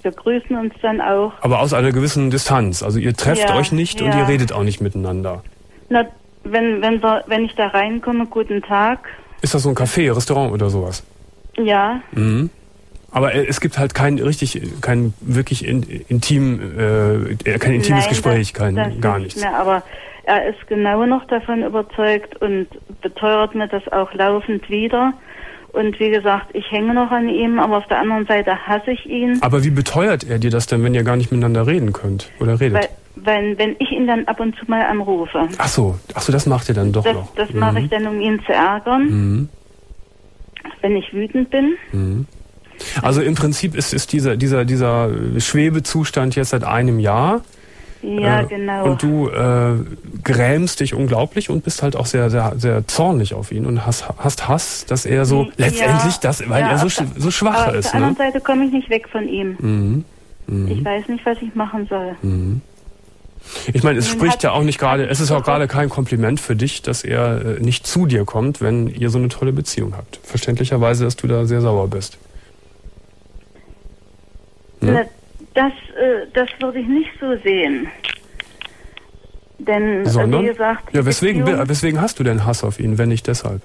wir grüßen uns dann auch. Aber aus einer gewissen Distanz. Also ihr trefft Ja, euch nicht ja. und ihr redet auch nicht miteinander. Na, wenn, wenn, wir, wenn ich da reinkomme, guten Tag. Ist das so ein Café, Restaurant oder sowas? Ja. Mhm. Aber es gibt halt kein richtig, kein wirklich in, intim, äh, kein intimes Nein, Gespräch, das, kein, das gar nicht nichts. mehr, aber er ist genau noch davon überzeugt und beteuert mir das auch laufend wieder. Und wie gesagt, ich hänge noch an ihm, aber auf der anderen Seite hasse ich ihn. Aber wie beteuert er dir das denn, wenn ihr gar nicht miteinander reden könnt oder redet? Weil, wenn, wenn ich ihn dann ab und zu mal anrufe. Ach so, ach so, das macht ihr dann doch das, noch. Das mhm. mache ich dann, um ihn zu ärgern, Mhm. wenn ich wütend bin. Mhm. Also im Prinzip ist, ist dieser, dieser, dieser Schwebezustand jetzt seit einem Jahr. Ja, äh, genau. Und du äh, grämst dich unglaublich und bist halt auch sehr, sehr, sehr zornig auf ihn und hast, hast Hass, dass er so Ja, letztendlich das, weil ja, er so, auf der- so schwach aber ist. Auf der Ne? anderen Seite komme ich nicht weg von ihm. Mhm. Mhm. Ich weiß nicht, was ich machen soll. Mhm. Ich meine, es Nun spricht hat- ja auch nicht gerade, hat- es ist auch gerade kein Kompliment für dich, dass er äh, nicht zu dir kommt, wenn ihr so eine tolle Beziehung habt. Verständlicherweise, dass du da sehr sauer bist. Na, Ne? Das, äh, das würde ich nicht so sehen. Denn, äh, Sondern? wie gesagt, die Ja, weswegen, Beziehung- weswegen hast du denn Hass auf ihn, wenn nicht deshalb?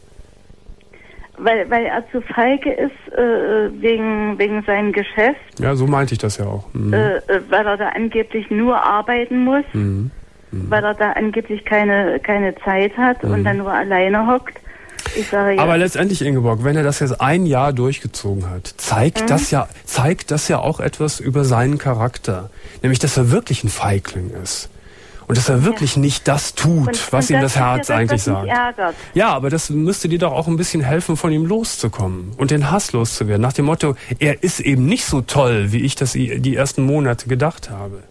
weil, weil er zu feige ist äh, wegen, wegen seinem Geschäft, Ja, so meinte ich das ja auch. Mhm. äh, äh, weil er da angeblich nur arbeiten muss, Mhm. weil er da angeblich keine, keine Zeit hat Mhm. und dann nur alleine hockt. Ich sage ja, Aber letztendlich, Ingeborg, wenn er das jetzt ein Jahr durchgezogen hat, zeigt Mhm. das ja, zeigt das ja auch etwas über seinen Charakter. Nämlich, dass er wirklich ein Feigling ist. Und dass er wirklich nicht das tut, und, was und ihm das ist ja Herz das, eigentlich was mich sagt. ärgert. Ja, aber das müsste dir doch auch ein bisschen helfen, von ihm loszukommen und den Hass loszuwerden. Nach dem Motto, er ist eben nicht so toll, wie ich das die ersten Monate gedacht habe.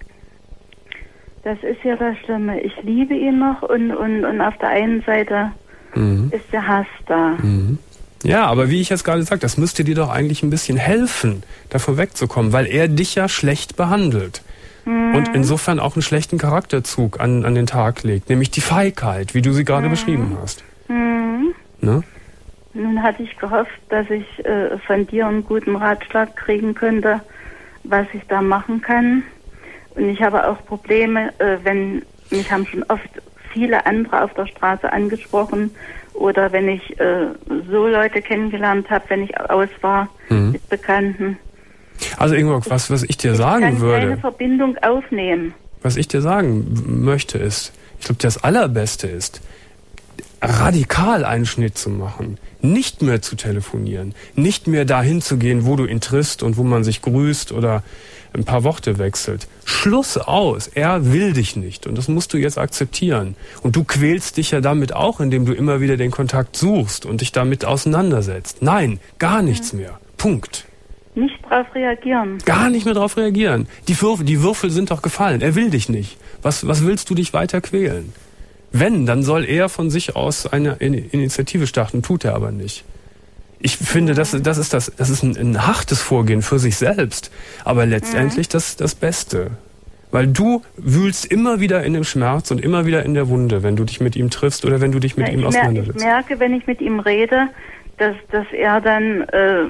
Das ist ja das Schlimme. Ich liebe ihn noch und, und, und auf der einen Seite Mhm. ist der Hass da. Mhm. Ja, aber wie ich jetzt gerade sagte, das müsste dir doch eigentlich ein bisschen helfen, davon wegzukommen, weil er dich ja schlecht behandelt. Mhm. Und insofern auch einen schlechten Charakterzug an, an den Tag legt, nämlich die Feigheit, wie du sie gerade Mhm. beschrieben hast. Mhm. Ne? Nun hatte ich gehofft, dass ich äh, von dir einen guten Ratschlag kriegen könnte, was ich da machen kann. Und ich habe auch Probleme, äh, wenn mich haben schon oft viele andere auf der Straße angesprochen oder wenn ich äh, so Leute kennengelernt habe, wenn ich aus war Mhm. mit Bekannten. Also Ingeborg, was, was ich dir Ich sagen kann würde, keine Verbindung aufnehmen. was ich dir sagen möchte ist, ich glaube, das Allerbeste ist, radikal einen Schnitt zu machen, nicht mehr zu telefonieren, nicht mehr dahin zu gehen, wo du ihn triffst und wo man sich grüßt oder ein paar Worte wechselt. Schluss aus. Er will dich nicht und das musst du jetzt akzeptieren. Und du quälst dich ja damit auch, indem du immer wieder den Kontakt suchst und dich damit auseinandersetzt. Nein, gar nichts mehr. Punkt. Nicht darauf reagieren. Gar nicht mehr darauf reagieren. Die Würfel, die Würfel sind doch gefallen. Er will dich nicht. Was, was willst du dich weiter quälen? Wenn, dann soll er von sich aus eine Initiative starten, tut er aber nicht. Ich finde, das, das ist, das, das ist ein, ein hartes Vorgehen für sich selbst, aber letztendlich mhm. das, das Beste. Weil du wühlst immer wieder in dem Schmerz und immer wieder in der Wunde, wenn du dich mit ihm triffst oder wenn du dich mit Ja, ihm ich auseinandersetzt. Ich merke, wenn ich mit ihm rede, dass, dass er dann äh,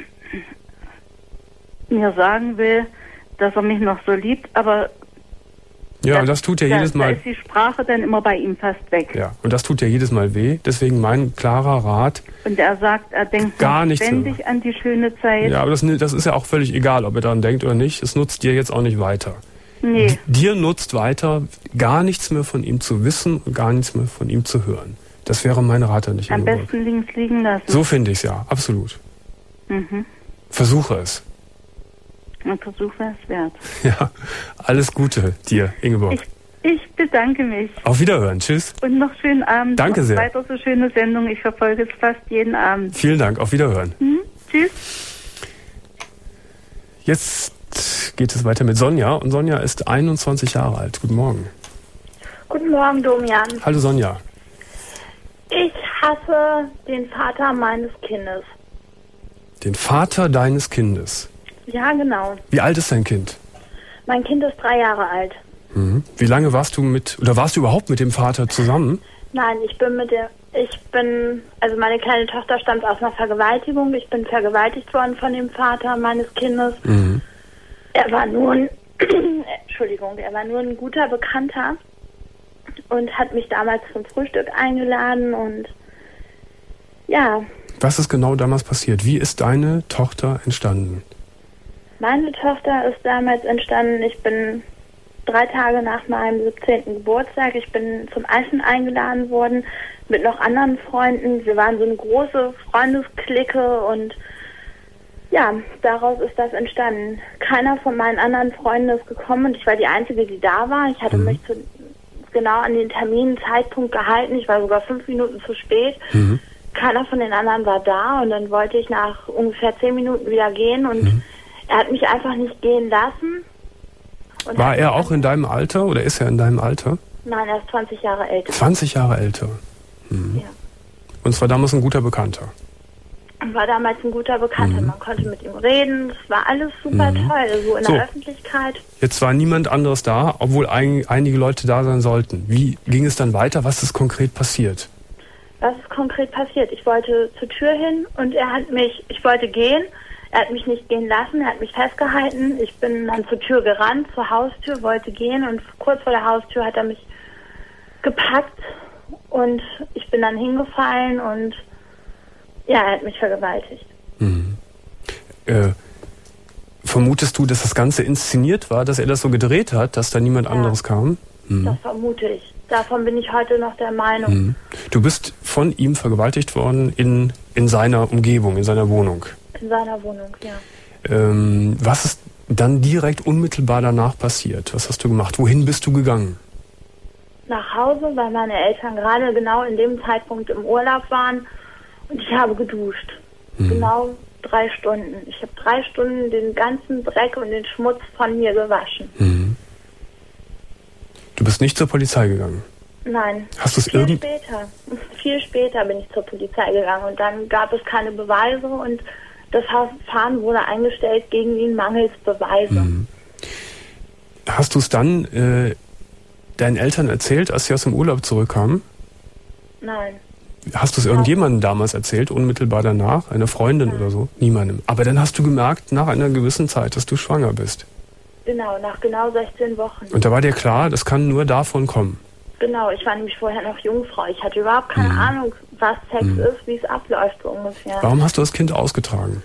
mir sagen will, dass er mich noch so liebt, aber ja, und das tut ja da, jedes Mal. Da ist die Sprache dann immer bei ihm fast weg. Ja, und das tut ja jedes Mal weh. Deswegen mein klarer Rat. Und er sagt, er denkt gar nicht ständig so. an die schöne Zeit. Ja, aber das, das ist ja auch völlig egal, ob er daran denkt oder nicht. Es nutzt dir jetzt auch nicht weiter. Nee. Dir nutzt weiter, gar nichts mehr von ihm zu wissen und gar nichts mehr von ihm zu hören. Das wäre mein Rat an dich. Am Ingeborg. besten links liegen lassen. So finde ich es ja, absolut. Mhm. Versuche es. Ein Versuch wäre es wert. Ja, alles Gute dir, Ingeborg. Ich, ich bedanke mich. Auf Wiederhören, tschüss. Und noch schönen Abend. Danke noch sehr. Weiter so schöne Sendung. Ich verfolge es fast jeden Abend. Vielen Dank, auf Wiederhören. Mhm. Tschüss. Jetzt geht es weiter mit Sonja und Sonja ist einundzwanzig Jahre alt. Guten Morgen. Guten Morgen, Domian. Hallo Sonja. Ich hasse den Vater meines Kindes. Den Vater deines Kindes. Ja, genau. Wie alt ist dein Kind? Mein Kind ist drei Jahre alt. Mhm. Wie lange warst du mit, oder warst du überhaupt mit dem Vater zusammen? Nein, ich bin mit der, ich bin, also meine kleine Tochter stammt aus einer Vergewaltigung. Ich bin vergewaltigt worden von dem Vater meines Kindes. Mhm. Er er war nur ein, Entschuldigung, er war nur ein guter Bekannter und hat mich damals zum Frühstück eingeladen und ja. Was ist genau damals passiert? Wie ist deine Tochter entstanden? Meine Tochter ist damals entstanden, ich bin drei Tage nach meinem siebzehnten Geburtstag, ich bin zum Essen eingeladen worden mit noch anderen Freunden. Wir waren so eine große Freundesklicke und ja, daraus ist das entstanden. Keiner von meinen anderen Freunden ist gekommen und ich war die Einzige, die da war. Ich hatte mhm. mich zu, genau an den Termin, Zeitpunkt gehalten. Ich war sogar fünf Minuten zu spät. Mhm. Keiner von den anderen war da und dann wollte ich nach ungefähr zehn Minuten wieder gehen und mhm. er hat mich einfach nicht gehen lassen. Und war er auch in deinem Alter oder ist er in deinem Alter? Nein, er ist zwanzig Jahre älter. zwanzig Jahre älter. Mhm. Ja. Und es war damals ein guter Bekannter. War damals ein guter Bekannter. Mhm. Man konnte mit ihm reden. Es war alles super mhm. toll, so in so, der Öffentlichkeit. Jetzt war niemand anderes da, obwohl ein, einige Leute da sein sollten. Wie ging es dann weiter? Was ist konkret passiert? Was ist konkret passiert? Ich wollte zur Tür hin und er hat mich, ich wollte gehen. Er hat mich nicht gehen lassen, er hat mich festgehalten. Ich bin dann zur Tür gerannt, zur Haustür, wollte gehen und kurz vor der Haustür hat er mich gepackt und ich bin dann hingefallen und ja, er hat mich vergewaltigt. Mhm. Äh, vermutest du, dass das Ganze inszeniert war, dass er das so gedreht hat, dass da niemand ja, anderes kam? Mhm. Das vermute ich. Davon bin ich heute noch der Meinung. Mhm. Du bist von ihm vergewaltigt worden in, in seiner Umgebung, in seiner Wohnung? In seiner Wohnung, ja. Ähm, was ist dann direkt unmittelbar danach passiert? Was hast du gemacht? Wohin bist du gegangen? Nach Hause, weil meine Eltern gerade genau in dem Zeitpunkt im Urlaub waren. Und ich habe geduscht. Hm. Genau drei Stunden. Ich habe drei Stunden den ganzen Dreck und den Schmutz von mir gewaschen. Hm. Du bist nicht zur Polizei gegangen? Nein. Hast du es viel irgend... später. Viel später bin ich zur Polizei gegangen. Und dann gab es keine Beweise und das Verfahren wurde eingestellt gegen ihn mangels Beweise. Hm. Hast du es dann äh, deinen Eltern erzählt, als sie aus dem Urlaub zurückkamen? Nein. Hast du es irgendjemandem damals erzählt, unmittelbar danach? Einer Freundin Nein. oder so? Niemandem. Aber dann hast du gemerkt, nach einer gewissen Zeit, dass du schwanger bist. Genau, nach genau sechzehn Wochen. Und da war dir klar, das kann nur davon kommen? Genau, ich war nämlich vorher noch Jungfrau. Ich hatte überhaupt keine mhm. Ahnung, was Sex mhm. ist, wie es abläuft so ungefähr. Warum hast du das Kind ausgetragen?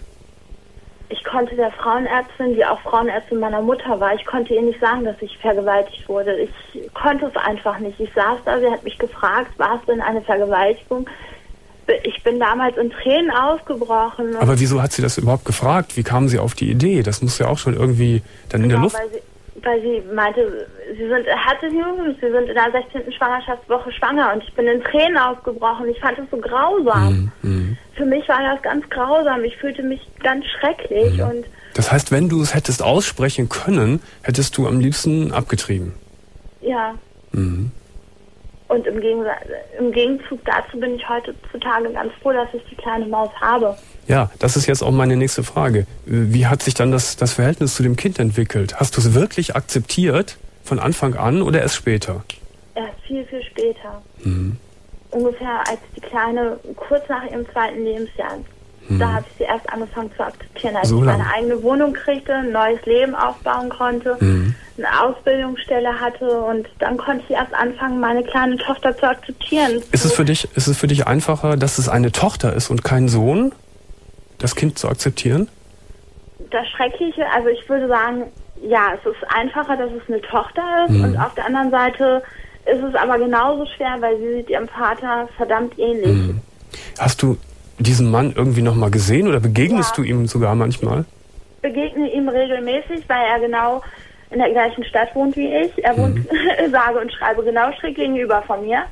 Ich konnte der Frauenärztin, die auch Frauenärztin meiner Mutter war, ich konnte ihr nicht sagen, dass ich vergewaltigt wurde. Ich konnte es einfach nicht. Ich saß da, sie hat mich gefragt, war es denn eine Vergewaltigung? Ich bin damals in Tränen ausgebrochen. Aber wieso hat sie das überhaupt gefragt? Wie kam sie auf die Idee? Das muss ja auch schon irgendwie dann in genau, der Luft... Weil sie, weil sie meinte, sie sind, hatte sie, sie sind in der sechzehnten Schwangerschaftswoche schwanger und ich bin in Tränen ausgebrochen. Ich fand es so grausam. Mhm. Für mich war das ganz grausam. Ich fühlte mich ganz schrecklich. Mhm. Und das heißt, wenn du es hättest aussprechen können, hättest du am liebsten abgetrieben? Ja. Mhm. Und im, Gegensatz, im Gegenzug dazu bin ich heutzutage ganz froh, dass ich die kleine Maus habe. Ja, das ist jetzt auch meine nächste Frage. Wie hat sich dann das, das Verhältnis zu dem Kind entwickelt? Hast du es wirklich akzeptiert von Anfang an oder erst später? Erst viel, viel später. Mhm. Ungefähr als die Kleine, kurz nach ihrem zweiten Lebensjahr, mhm. da habe ich sie erst angefangen zu akzeptieren, als so ich meine eigene Wohnung kriegte, ein neues Leben aufbauen konnte, mhm. eine Ausbildungsstelle hatte und dann konnte ich erst anfangen, meine kleine Tochter zu akzeptieren. Ist es für dich, ist es für dich einfacher, dass es eine Tochter ist und kein Sohn, das Kind zu akzeptieren? Das Schreckliche, also ich würde sagen, ja, es ist einfacher, dass es eine Tochter ist mhm. und auf der anderen Seite ist es aber genauso schwer, weil sie sieht ihrem Vater verdammt ähnlich. Mhm. Hast du diesen Mann irgendwie nochmal gesehen oder begegnest ja. du ihm sogar manchmal? Ich begegne ihm regelmäßig, weil er genau in der gleichen Stadt wohnt wie ich. Er wohnt, mhm. sage und schreibe, genau schräg gegenüber von mir.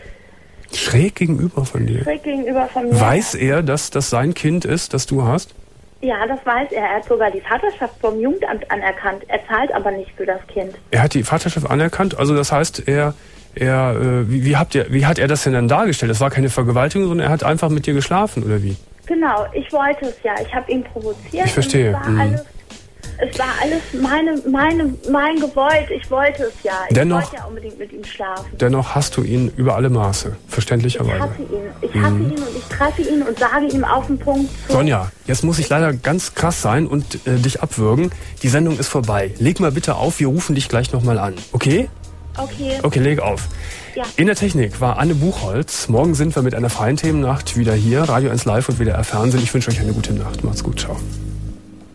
Schräg gegenüber von dir? Schräg gegenüber von mir. Weiß er, dass das sein Kind ist, das du hast? Ja, das weiß er. Er hat sogar die Vaterschaft vom Jugendamt anerkannt. Er zahlt aber nicht für das Kind. Er hat die Vaterschaft anerkannt? Also das heißt, er, er, äh, wie, wie, habt ihr, wie hat er das denn dann dargestellt? Das war keine Vergewaltigung, sondern er hat einfach mit dir geschlafen, oder wie? Genau, ich wollte es ja. Ich habe ihn provoziert. Ich verstehe. Und es war mhm. alles Es war alles meine, meine, mein Gewollt. Ich wollte es ja. Ich dennoch, wollte ja unbedingt mit ihm schlafen. Dennoch hast du ihn über alle Maße, verständlicherweise. Ich hasse ihn. Ich hasse mhm. ihn und ich treffe ihn und sage ihm auf den Punkt zu. Sonja, jetzt muss ich leider ganz krass sein und äh, dich abwürgen. Die Sendung ist vorbei. Leg mal bitte auf, wir rufen dich gleich nochmal an. Okay? Okay. Okay, leg auf. Ja. In der Technik war Anne Buchholz. Morgen sind wir mit einer freien Themennacht wieder hier. Radio eins Live und W D R Fernsehen. Ich wünsche euch eine gute Nacht. Macht's gut. Ciao.